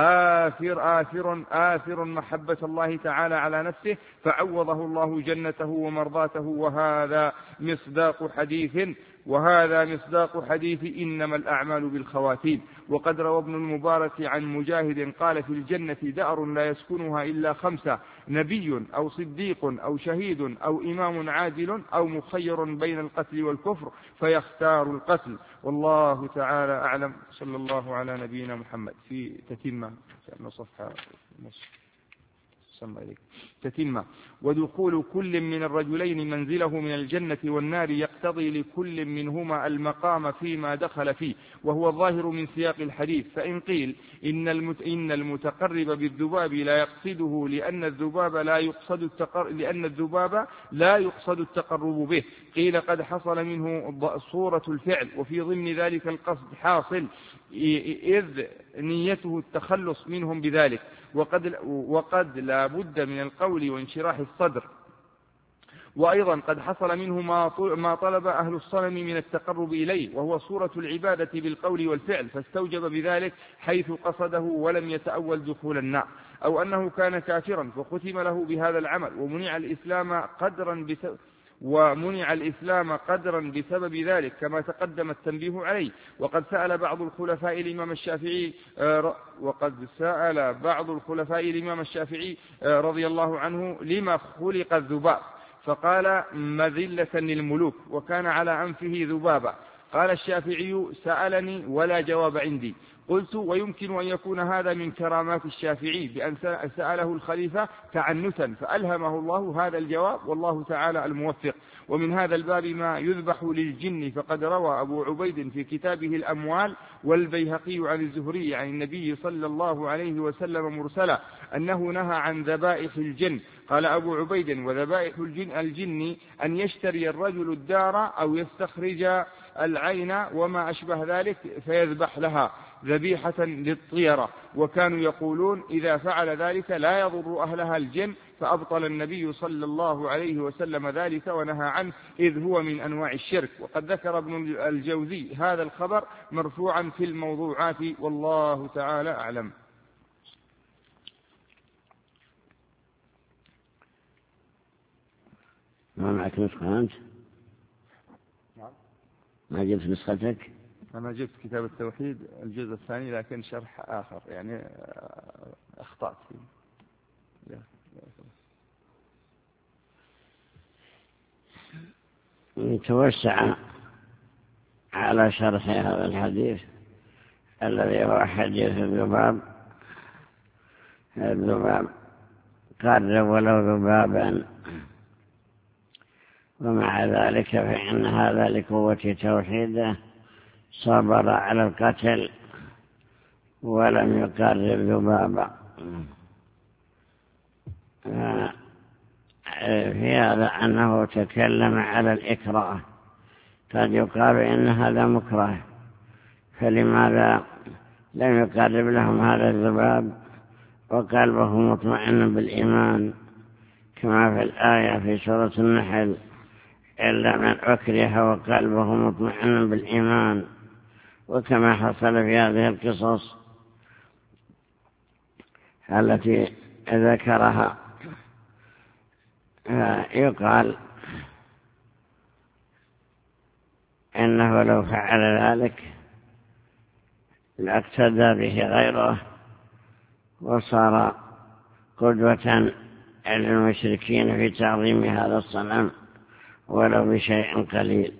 آثر آثر آثر محبة الله تعالى على نفسه فعوضه الله جنته ومرضاته. وهذا مصداق حديث وهذا مصداق حديث إنما الأعمال بالخواتيم. وقد روى ابن المبارك عن مجاهد قال في الجنة دأر لا يسكنها إلا خمسة نبي أو صديق أو شهيد أو إمام عادل أو مخير بين القتل والكفر فيختار القتل. والله تعالى أعلم. صلى الله على نبينا محمد. في تتمة صفحة تتمة. ودخول كل من الرجلين منزله من الجنة والنار يقتضي لكل منهما المقام فيما دخل فيه، وهو الظاهر من سياق الحديث. فإن قيل إن إن المتقرب بالذباب لا يقصده لأن الذباب لا يقصد التقر لأن الذباب لا يقصد التقرب به، قيل قد حصل منه صورة الفعل، وفي ضمن ذلك القصد حاصل إذ نيته التخلص منهم بذلك. وقد وقد لا بد من القول وانشراح الصدر. وأيضا قد حصل منه ما طلب أهل الصنم من التقرب إليه، وهو صورة العبادة بالقول والفعل، فاستوجب بذلك حيث قصده ولم يتأول دخول النار. أو أنه كان كافرا فختم له بهذا العمل ومنع الإسلام قدرا بسبب ومنع الإسلام قدرا بسبب ذلك كما تقدم التنبيه عليه. وقد سأل بعض الخلفاء الإمام الشافعي وقد سأل بعض الخلفاء الإمام الشافعي رضي الله عنه لما خلق الذباب فقال مذلة للملوك، وكان على أنفه ذبابة. قال الشافعي سألني ولا جواب عندي. قلت ويمكن أن يكون هذا من كرامات الشافعي بأن سأله الخليفة تعنتا فألهمه الله هذا الجواب، والله تعالى الموفق. ومن هذا الباب ما يذبح للجن، فقد روى أبو عبيد في كتابه الأموال والبيهقي عن الزهري عن النبي صلى الله عليه وسلم مرسلا أنه نهى عن ذبائح الجن. قال أبو عبيد وذبائح الجن, الجن أن يشتري الرجل الدار أو يستخرج العين وما أشبه ذلك فيذبح لها ذبيحة للطيرة، وكانوا يقولون إذا فعل ذلك لا يضر أهلها الجن، فأبطل النبي صلى الله عليه وسلم ذلك ونهى عنه إذ هو من أنواع الشرك. وقد ذكر ابن الجوزي هذا الخبر مرفوعا في الموضوعات، والله تعالى أعلم. ما معك نسخة أنت؟ ما جبت نسختك؟ أنا جبت كتاب التوحيد الجزء الثاني لكن شرح آخر، يعني أخطأت فيه. توسع على شرح هذا الحديث الذي هو حديث الذباب. الذباب قرب ولو ذبابا، ومع ذلك فإن هذا لقوة توحيده صبر على القتل ولم يقرب ذبابا. في هذا أنه تكلم على الإكراه، قد يقال إن هذا مكره، فلماذا لم يقرب لهم هذا الذباب وقلبه مطمئن بالإيمان كما في الآية في سورة النحل إلا من أكره وقلبه مطمئن بالإيمان، وكما حصل في هذه القصص التي ذكرها. يقال إنه لو فعل ذلك لاقتدى به غيره وصار قدوة للمشركين في تعظيم هذا الصنم ولو بشيء قليل،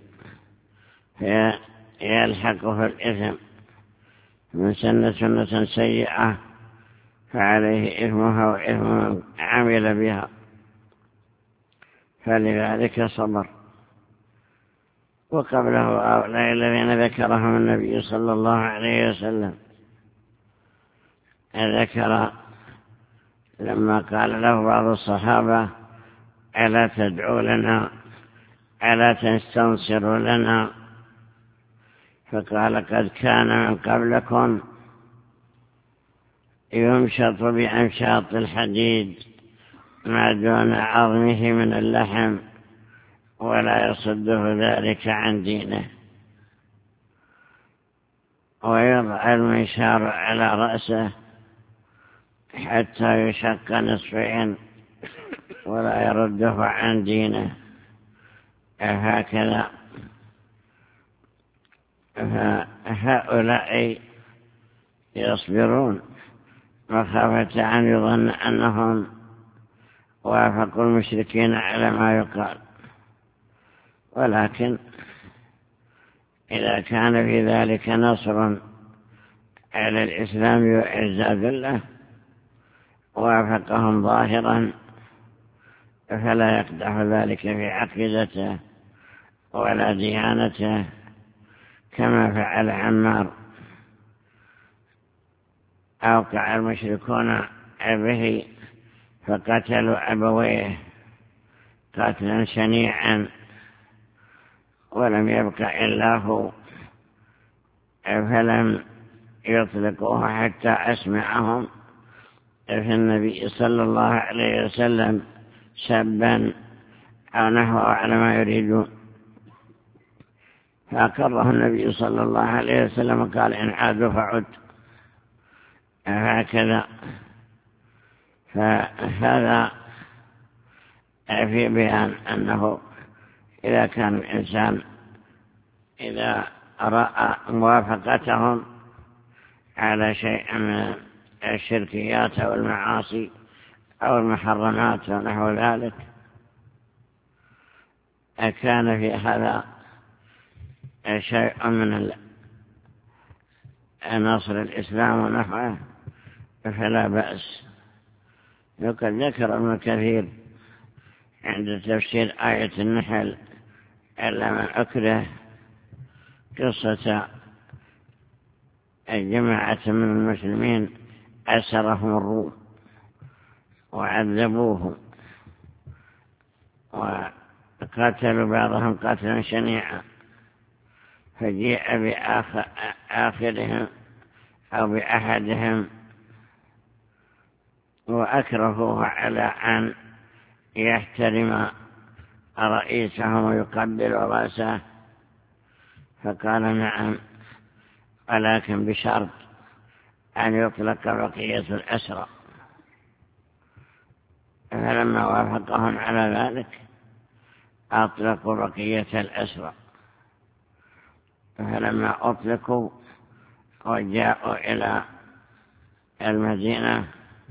فيلحقه الإثم. من سن سنة سيئة فعليه إثمها وإثم من عمل بها، فلذلك صبر. وقبله هؤلاء الذين ذكرهم النبي صلى الله عليه وسلم، ذكر لما قال له بعض الصحابة ألا تدعو لنا ألا تستنصر لنا، فقال قد كان من قبلكم يمشط بأمشاط الحديد ما دون عظمه من اللحم ولا يصده ذلك عن دينه، ويضع المنشار على رأسه حتى يشق نصفين ولا يرده عن دينه. هكذا فهؤلاء يصبرون مخافة أن يظن أنهم وافقوا المشركين على ما يقال، ولكن إذا كان في ذلك نصر على الإسلام وإعزاز له وافقهم ظاهرا فلا يقدح ذلك في عقيدته ولا ديانته، كما فعل عمار. أوقع المشركون به فقتلوا أبويه قتلا شنيعا ولم يبق إلا هو، فلم يطلقوه حتى أسمعهم في النبي صلى الله عليه وسلم سبا أو نحو على ما يريدون، فأقره النبي صلى الله عليه وسلم قال إن عادوا فعد. هكذا. فهذا في بيان أنه إذا كان الإنسان إذا رأى موافقتهم على شيء من الشركيات أو المعاصي أو المحرمات ونحو ذلك كان في هذا شيء من نصر الإسلام ونحوه فلا بأس. وقد ذكر ابن كثير عند تفسير آية النحل إلا من أكره قصة جماعة من المسلمين أسرهم الروم وعذبوهم وقتلوا بعضهم قتلا شنيعا، فجيء بآخرهم أو بأحدهم وأكرهوه على أن يحترم رئيسهم ويقبل رأسه، فقال نعم ولكن بشرط أن يطلق بقية الأسرى. فلما وافقهم على ذلك أطلقوا بقية الأسرى، فلما أطلقوا وجاءوا إلى المدينة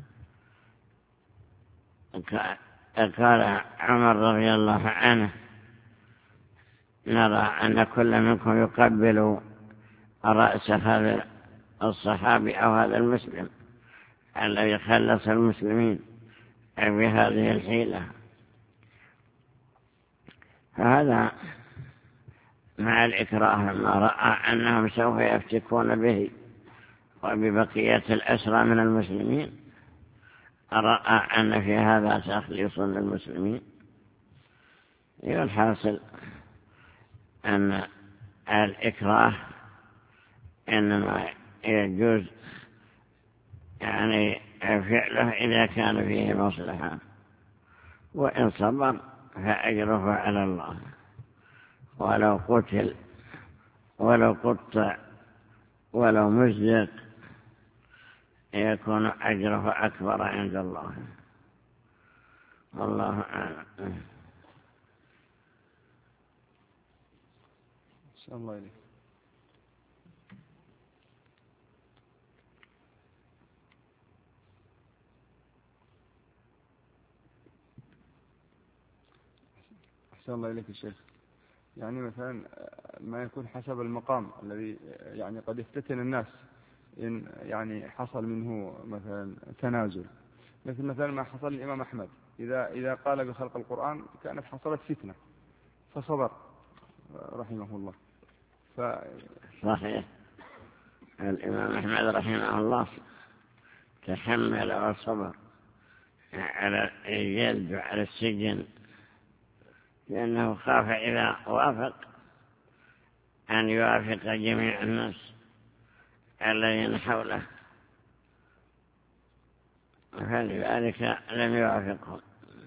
قال عمر رضي الله عنه نرى أن كل منكم يقبل رأس هذا الصحابي أو هذا المسلم الذي خلص المسلمين بهذه الحيلة. فهذا مع الإكراه لما رأى أنهم سوف يفتكون به وببقية الأسرى من المسلمين رأى أن في هذا تخليص للمسلمين. والحاصل أن الإكراه إنما يجوز يعني فعله إذا كان فيه مصلحة، وإن صبر فأجره على الله، ولو قتل ولو قطع ولو مزق يكون أجره أكبر عند الله. والله أعلم. أحسن الله إليك. أحسن الله إليك الشيخ. يعني مثلا ما يكون حسب المقام الذي يعني قد يفتتن الناس إن يعني حصل منه مثلا تنازل، مثل مثلا ما حصل للإمام أحمد إذا إذا قال بخلق القرآن كانت حصلت فتنة فصبر رحمه الله. ف... صحيح. الإمام أحمد رحمه الله تحمل وصبر على الجلد وعلى السجن، لأنه خاف إذا وافق أن يوافق جميع الناس الذين حوله، فلذلك لم يوافقهم.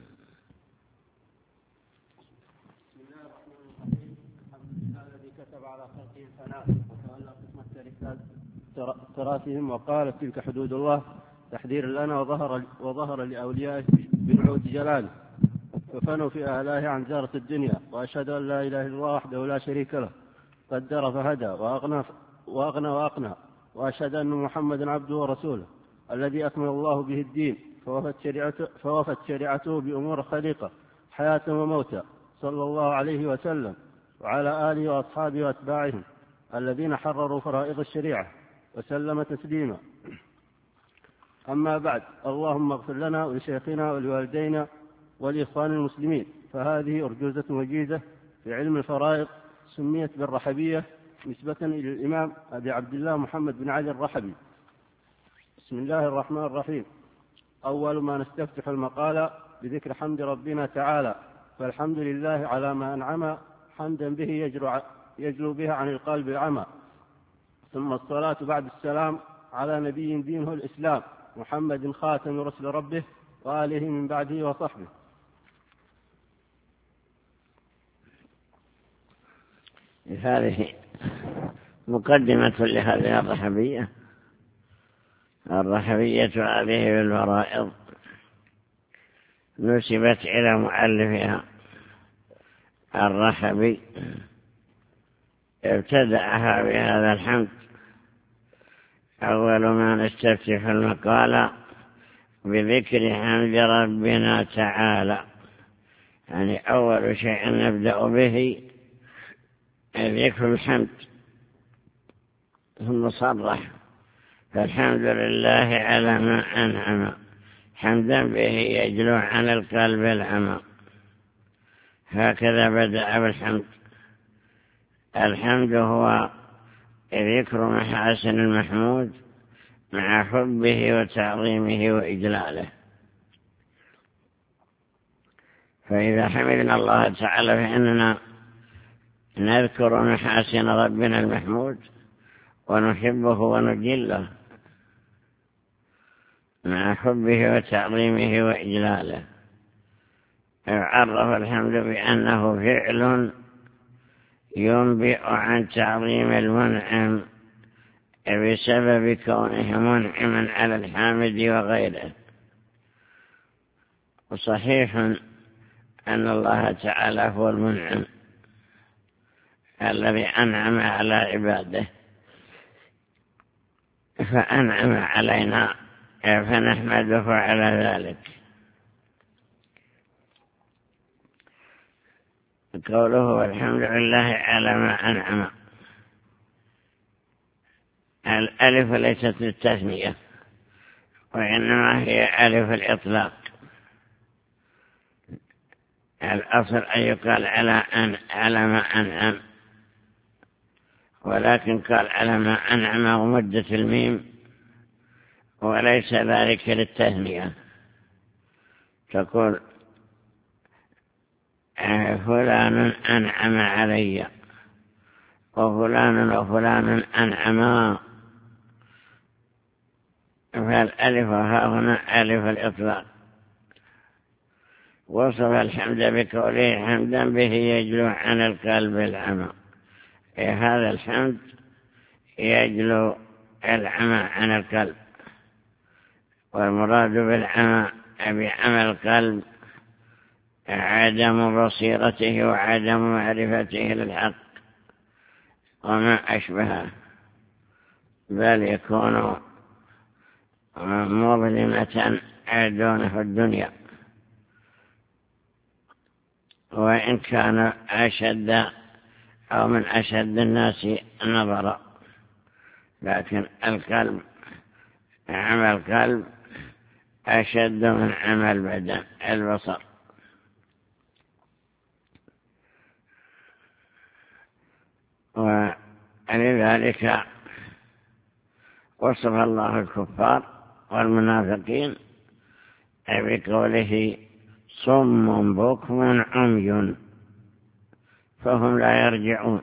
الذي كتب على خلقه الفناء وتولى قسمة تراثهم وقال تلك حدود الله تحذير لنا، وظهر وظهر لأوليائه بنعوت جلاله، ففنوا في أهلاه عن زارة الدنيا. وأشهد أن لا إله إلا الله وحده لا شريك له قدر فهدى وأغنى وأغنى وأقنى، وأشهد أن محمدا عبده ورسوله الذي أكمل الله به الدين، فوفت شريعته, فوفت شريعته بأمور خليقة حياة وموتا، صلى الله عليه وسلم وعلى آله وأصحابه وأتباعهم الذين حرروا فرائض الشريعة، وسلم تسليما. أما بعد، اللهم اغفر لنا ولشيخنا ولوالدينا والإخوان المسلمين. فهذه أرجوزة وجيزة في علم الفرائض سميت بالرحبية نسبة إلى الإمام أبي عبد الله محمد بن علي الرحبي. بسم الله الرحمن الرحيم. أول ما نستفتح المقالة بذكر حمد ربنا تعالى، فالحمد لله على ما أنعم حمدا به يجلو, يجلو بها عن القلب العمى، ثم الصلاة بعد السلام على نبي دينه الإسلام محمد خاتم رسل ربه وآله من بعده وصحبه. هذه مقدمة لهذه الرحبية. الرحبية هذه بالفرائض نسبت إلى مؤلفها الرحبي، ابتدأها بهذا الحمد. أول ما نستفتح المقالة بذكر حمد ربنا تعالى، يعني أول شيء نبدأ به ذكر الحمد، ثم صرح فالحمد لله على ما أنعم، حمدا به يجلو عن القلب العمى. هكذا بدأ بالحمد. الحمد هو ذكر محاسن المحمود مع حبه وتعظيمه وإجلاله. فإذا حمدنا الله تعالى فإننا نذكر محاسن ربنا المحمود ونحبه ونجله مع حبه وتعظيمه وإجلاله. يعرف الحمد بأنه فعل ينبئ عن تعظيم المنعم بسبب كونه منعما على الحامد وغيره. وصحيح أن الله تعالى هو المنعم الذي أنعم على عباده، فأنعم علينا فنحمده على ذلك. قوله والحمد لله على ما أنعم، الألف ليست للتثنية وإنما هي ألف الإطلاق. الأصل أن يقال على, أن على ما أنعم، ولكن قال على ما أنعم ومدة الميم، وليس ذلك للتثنية. تقول فلان أنعم علي، وفلان وفلان أنعما، فالألف ها هنا ألف الإطلاق. وصف الحمد بقوله حمدا به يجلو عن القلب العمى. هذا الحمد يجلو العمى عن القلب، والمراد بالعمى بعمى القلب عدم بصيرته وعدم معرفته للحق وما أشبهه، بل يكون مظلمة دونه الدنيا، وإن كان أشد أو من أشد الناس نظرا، لكن القلب عمى القلب أشد من عمى البدن البصر. ولذلك وصف الله الكفار والمنافقين بقوله صم بكم عمي فهم لا يرجعون،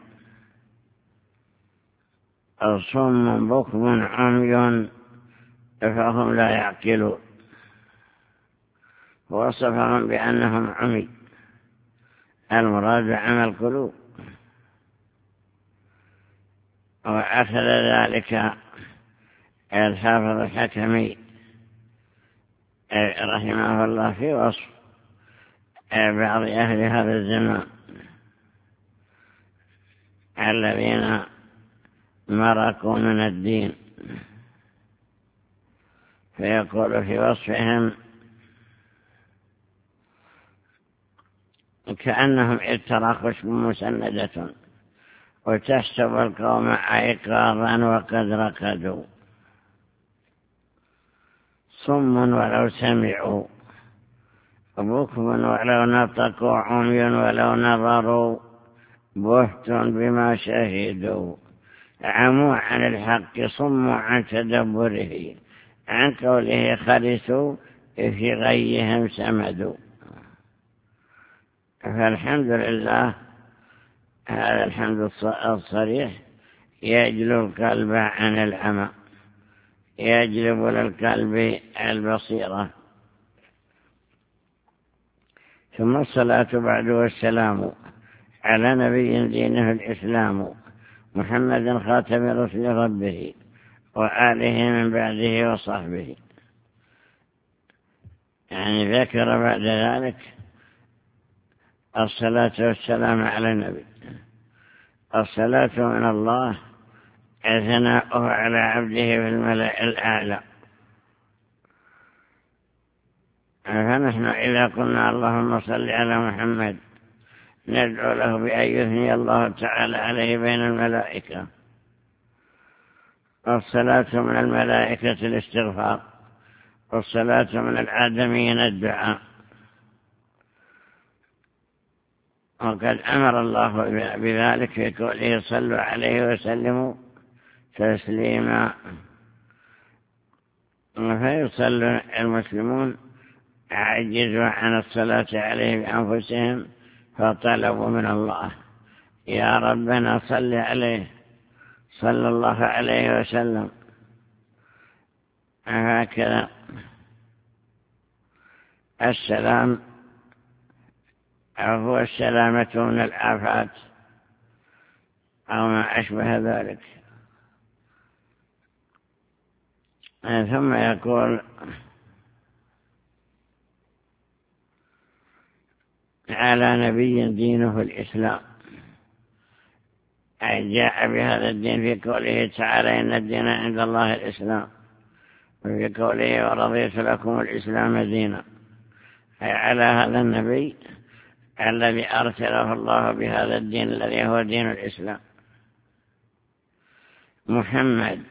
أو صم بكم عمي فهم لا يعقلون. وصفهم بأنهم عمي، المراد عمى القلوب. وأخذ ذلك الحافظ الحكمي رحمه الله في وصف بعض أهل هذا الزمان الذين مرقوا من الدين، فيقول في وصفهم كأنهم إذ ترى خشب مسندة وتحسب القوم أيقاظا وقد رقدوا، صم ولو سمعوا، بكم ولو نطقوا، عمي ولو نظروا، بهت بما شهدوا، عموا عن الحق، صموا عن تدبره، عن قوله خرسوا في غيهم سمدوا. فالحمد لله هذا الحمد الصريح يجلب القلب عن العمى، يجلب للقلب البصيرة. ثم الصلاة بعد والسلام على نبي دينه الإسلام، محمد خاتم رسل ربه وآله من بعده وصحبه. يعني ذكر بعد ذلك الصلاة والسلام على النبي. الصلاة من الله ثناؤه على عبده في الملأ الأعلى، فنحن إذا قلنا اللهم صل على محمد ندعو له بأن يثني الله تعالى عليه بين الملائكة. الصلاة من الملائكة الاستغفار، والصلاة من الآدميين الدعاء. وقد أمر الله بذلك في قوله صلوا عليه وسلموا تسليما. فيصلي المسلمون عجزوا عن الصلاة عليه بأنفسهم فطلبوا من الله يا ربنا صل عليه صلى الله عليه وسلم. هكذا السلام أو هو السلامة من الآفات أو ما أشبه ذلك. ثم يقول على نبي دينه الإسلام، أي جاء بهذا الدين في قوله تعالى إن الدين عند الله الإسلام، وفي قوله ورضيت لكم الإسلام دينا، أي على هذا النبي الذي أرسله الله بهذا الدين الذي هو دين الإسلام. محمد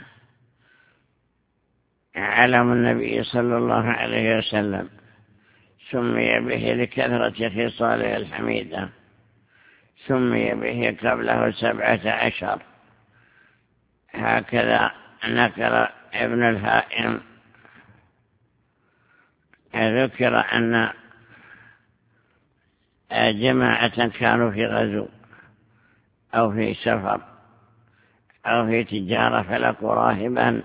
علم النبي صلى الله عليه وسلم، سمي به لكثرة خصاله الحميدة، سمي به قبله سبعة عشر. هكذا نقل ابن الهائم، ذكر أن جماعة كانوا في غزو أو في سفر أو في تجارة فلقوا راهبا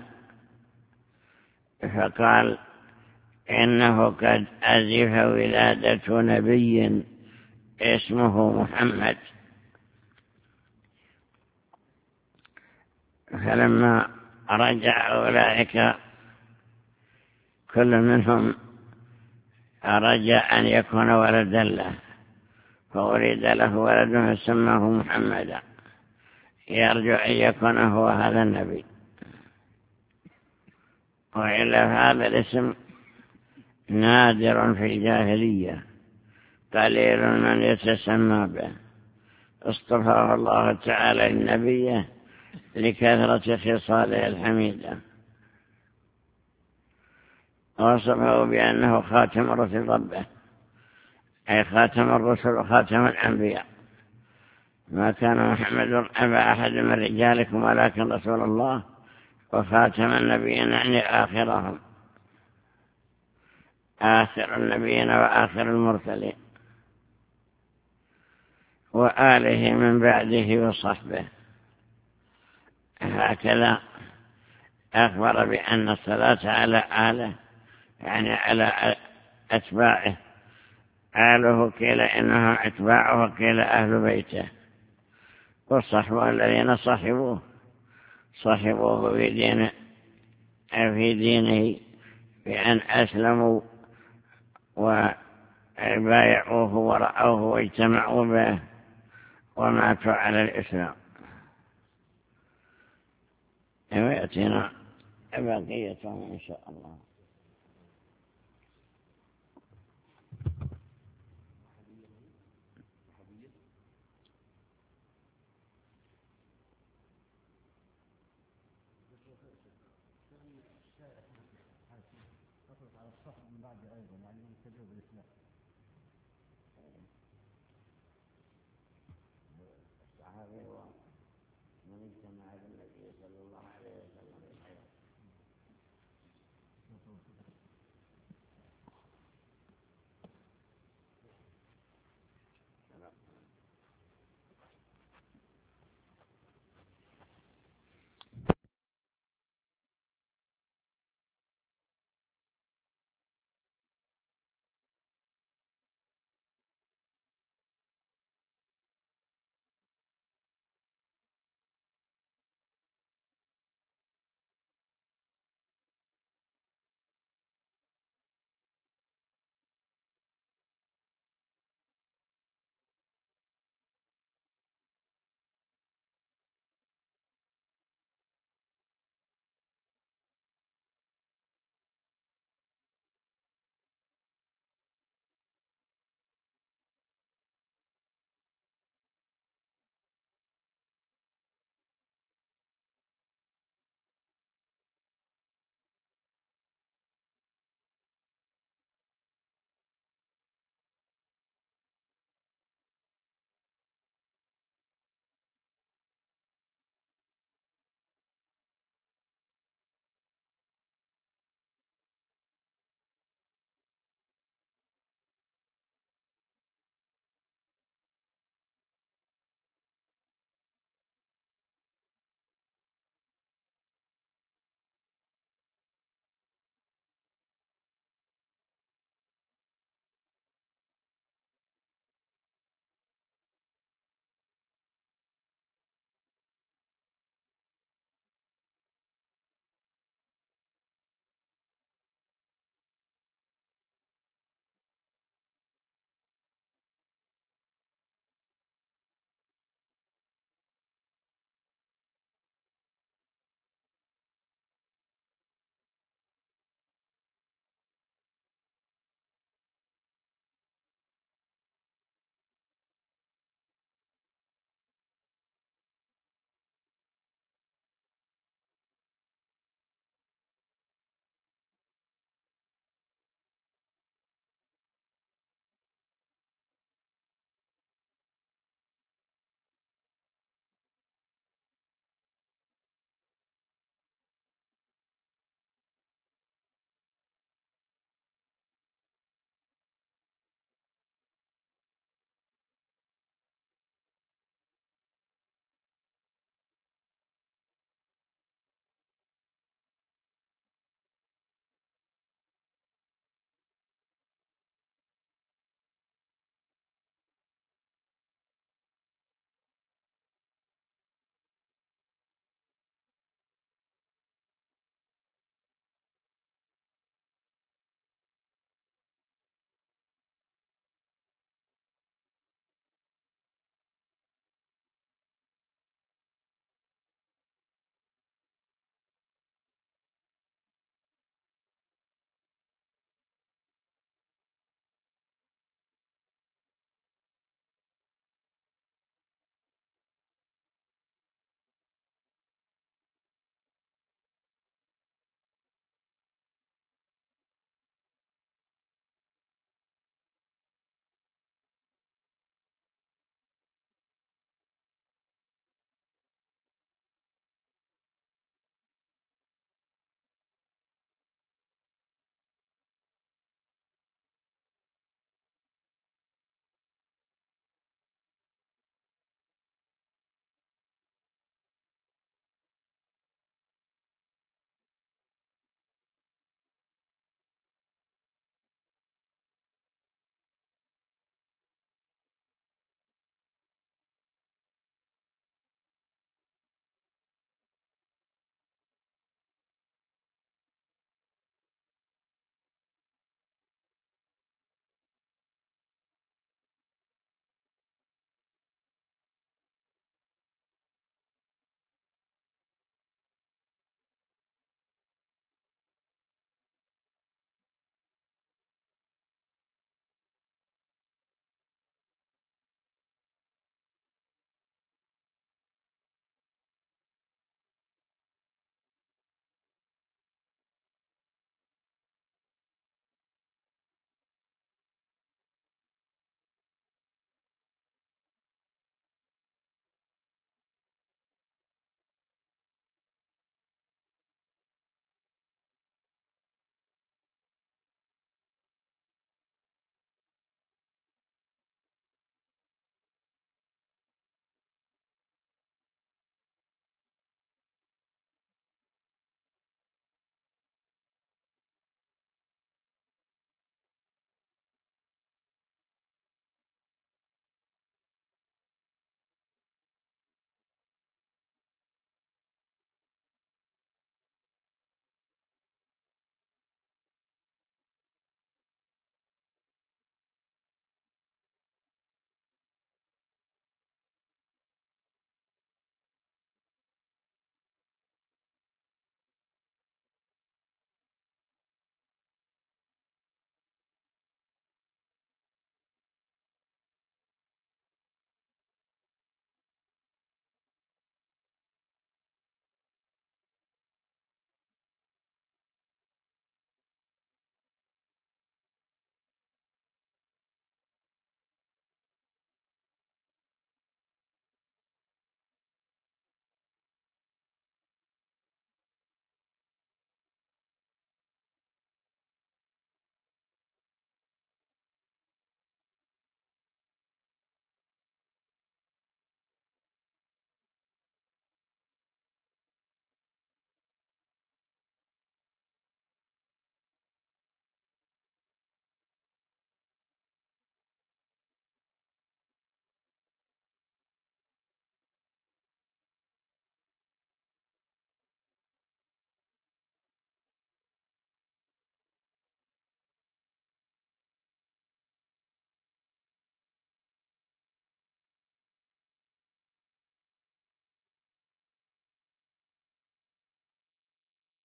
فقال إنه قد أزف ولادة نبي اسمه محمد. فلما رجع أولئك كل منهم رجى أن يكون ولدا له، فأريد له ولد فسماه محمدا، يرجو أن يكون هو هذا النبي. وإلا هذا الاسم نادر في الجاهلية، قليل من يتسمى به. اصطفاه الله تعالى النبي لكثرة خصاله الحميدة، وصفه بأنه خاتم رسل ربه، أي خاتم الرسل وخاتم الأنبياء. ما كان محمد أبا أحد من رجالكم ولكن رسول الله وخاتم النبيين، يعني آخرهم، آخر النبيين وآخر المرسلين، وآله من بعده وصحبه. هكذا أخبر بأن الصلاة على آله يعني على أتباعه، آله قيل إنهم أتباعه وقيل أهل بيته، والصحبة الذين صحبوه صحبوه في دينه في دينه بأن أسلموا وبايعوه ورأوه واجتمعوا به وماتوا على الإسلام. ويأتينا بقيتهم إن شاء الله. من اجتمع بالنبي صلى الله عليه وسلم